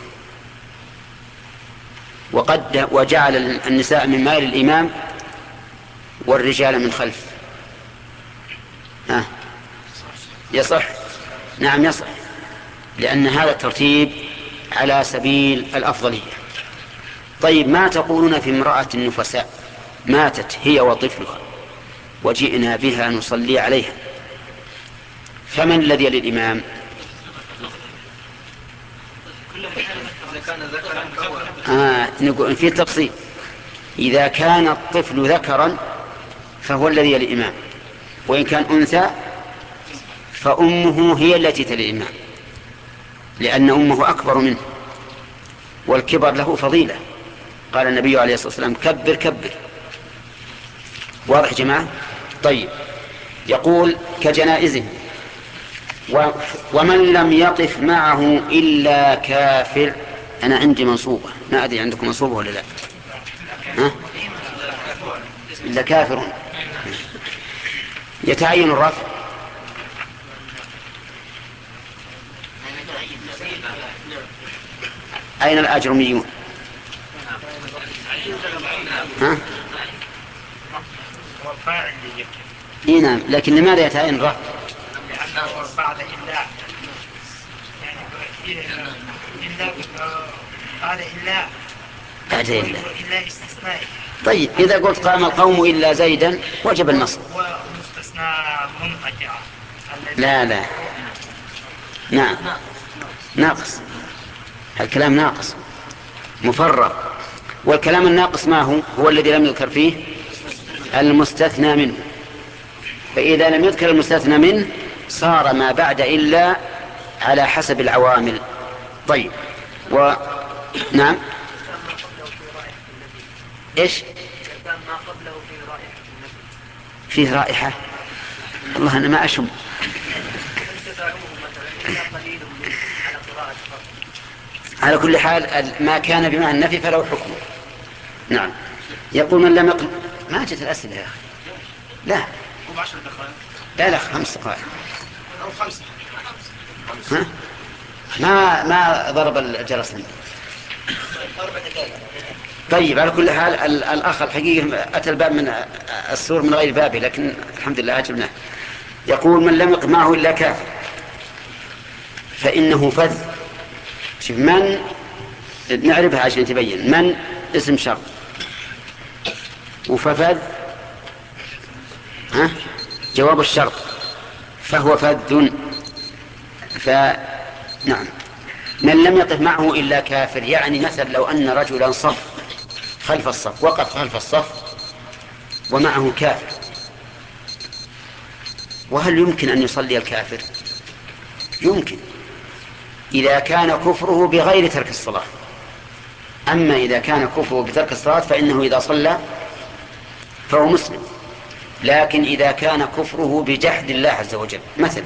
وقد وجعل النساء من مال الإمام والرجال من خلف، ها يصح؟ نعم يصح، لأن هذا الترتيب على سبيل الأفضلية. طيب، ما تقولون في امرأة نفساء ماتت هي وطفلها وجئنا بها نصلي عليها، فمن الذي للإمام؟ آه نقول في تفصيل. إذا كان الطفل ذكرا فهو الذي للإمام، وإن كان أنثى فأمه هي التي تلي الإمام، لأن أمه أكبر منه، والكبر له فضيلة. قال النبي عليه الصلاة والسلام كبر كبر. واضح جماعة؟ طيب، يقول كجنائزه. ومن لم يقف معه إلا كافر. أنا عندي منصوبة، ما أدري عندكم منصوبة ولا لا؟ ها؟ إلا كافر. يتعين الرفع. أين الأجرميون؟ ها؟ إيه نعم، لكن لماذا يتعين الرفع؟ لأنه بعد إلا، يعني إلا بعد إلا بعد إلا إلا استثنائي. طيب، إذا قلت قام القوم إلا زيدا وجب النصب. ومستثنى منقطع. لا لا، نعم ناقص، الكلام ناقص مفرغ. والكلام الناقص ما هو؟ هو الذي لم يذكر فيه المستثنى منه. فإذا لم يذكر المستثنى منه صار ما بعد إلا على حسب العوامل. طيب، و نعم إيش؟ فيه رائحة، الله أنا ما أشم. على كل حال ما كان بمعنى النفي فله حكم. نعم. يقول من لم يقل. ما جت الأسئلة يا أخي. لا لا لا خمس دقائق أو خمسة. ها؟ ما ما ضرب الجرس لنا. طيب، على كل حال الأخ الحقيقة أتى الباب من السور من غير بابه، لكن الحمد لله أجبناه. يقول من لم يقف معه إلا كافر فإنه فذ. شوف من نعرفها عشان تبين. من اسم شرط وففذ ها جواب الشرط فهو فذ. فنعم من لم يقف معه إلا كافر يعني مثل لو أن رجلا صف خلف الصف وقف خلف الصف ومعه كافر، وهل يمكن أن يصلي الكافر؟ يمكن إذا كان كفره بغير ترك الصلاة. أما إذا كان كفره بترك الصلاة فإنه إذا صلى فهو مسلم. لكن إذا كان كفره بجحد الله عز وجل مثلا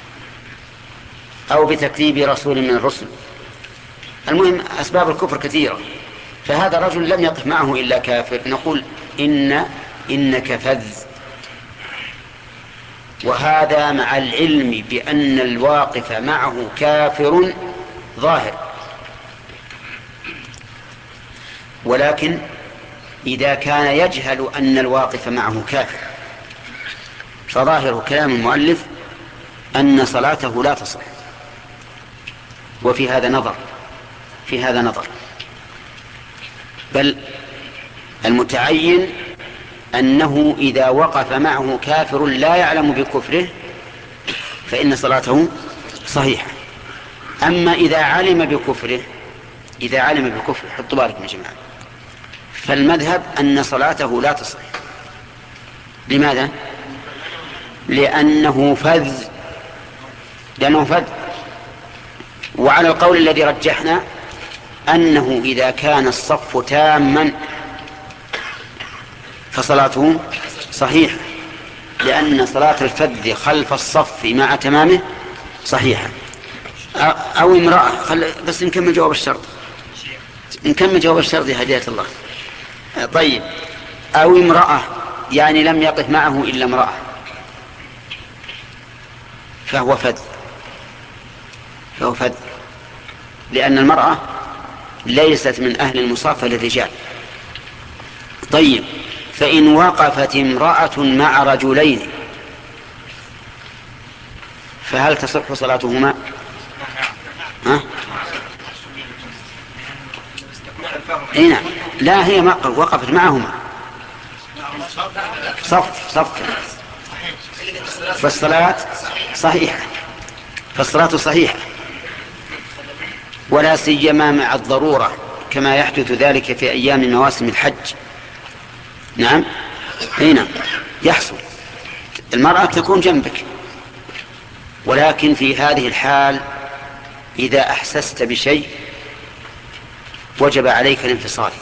أو بتكذيب رسول من الرسل، المهم أسباب الكفر كثيرة، فهذا رجل لم يقف معه إلا كافر، نقول إن إنك فذ. وهذا مع العلم بأن الواقف معه كافر ظاهر. ولكن إذا كان يجهل أن الواقف معه كافر فظاهر كلام المؤلف أن صلاته لا تصح. وفي هذا نظر في هذا نظر بل المتعين أنه إذا وقف معه كافر لا يعلم بكفره فإن صلاته صحيحة. أما إذا علم بكفره إذا علم بكفره حطوا بالكم يا جماعة، فالمذهب أن صلاته لا تصح. لماذا؟ لأنه فذ لأنه فذ وعلى القول الذي رجحنا أنه إذا كان الصف تاما فصلاته صحيحة، لأن صلاة الفذ خلف الصف مع تمامه صحيحة. أو امرأة خل... بس نكمل جواب الشرط نكمل جواب الشرط يا هداية الله. طيب أو امرأة يعني لم يقف معه إلا امرأة فهو فذ فهو فذ لأن المرأة ليست من أهل المصافة للرجال. طيب فإن وقفت امرأة مع رجلين فهل تصح صلاتهما؟ ها؟ هنا لا هي ما وقفت معهما صف صف فالصلاة صحيحة فالصلاة صحيحة ولا سيما مع الضرورة كما يحدث ذلك في أيام مواسم الحج. نعم هنا يحصل المرأة تكون جنبك، ولكن في هذه الحال إذا أحسست بشيء وجب عليك الانفصال،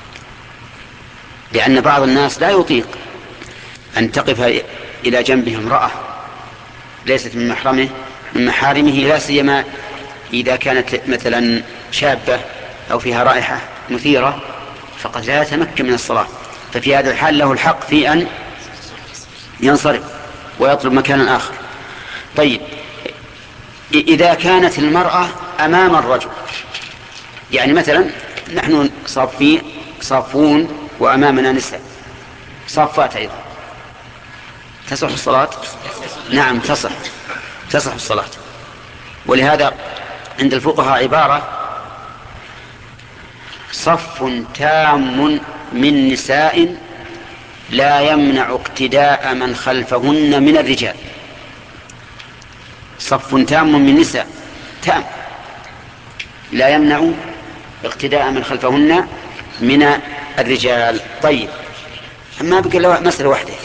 لأن بعض الناس لا يطيق أن تقف إلى جنبه امرأة ليست من محرمه من محارمه، لا سيما إذا كانت مثلا شابة أو فيها رائحة مثيرة فقد لا يتمكن من الصلاة، ففي هذا الحال له الحق في أن ينصرف ويطلب مكانا آخر. طيب إذا كانت المرأة أمام الرجل، يعني مثلا نحن صافين صافون وأمامنا نساء صافات أيضا، تصح الصلاة؟ نعم تصح تصح الصلاة. ولهذا عند الفقهاء عبارة صف تام من نساء لا يمنع اقتداء من خلفهن من الرجال. صف تام من نساء تام لا يمنع اقتداء من خلفهن من الرجال. طيب ما بقى له مسألة واحدة.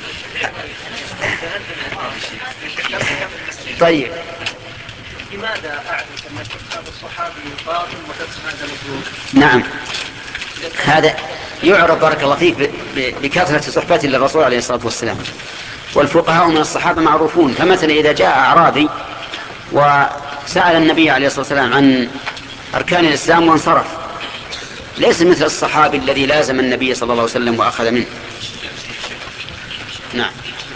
طيب لماذا أعرف أن هذا الصحابي باطل وقد هذا مفروض؟ نعم هذا يعرف بارك الله فيك بكثرة صحبته للرسول عليه الصلاة والسلام، والفقهاء من الصحابة معروفون. فمثلا إذا جاء أعرابي وسأل النبي عليه الصلاة والسلام عن أركان الإسلام وانصرف ليس مثل الصحابي الذي لازم النبي صلى الله عليه وسلم وأخذ منه. نعم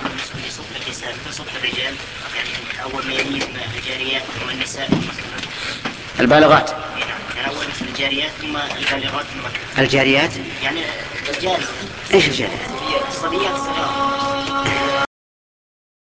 أول ما يميز الجاريات والنساء البالغات يعني أول مثل الجاريات ثم البالغات الجاريات يعني الجاري إيش الجاريات؟ الصبيات الصغار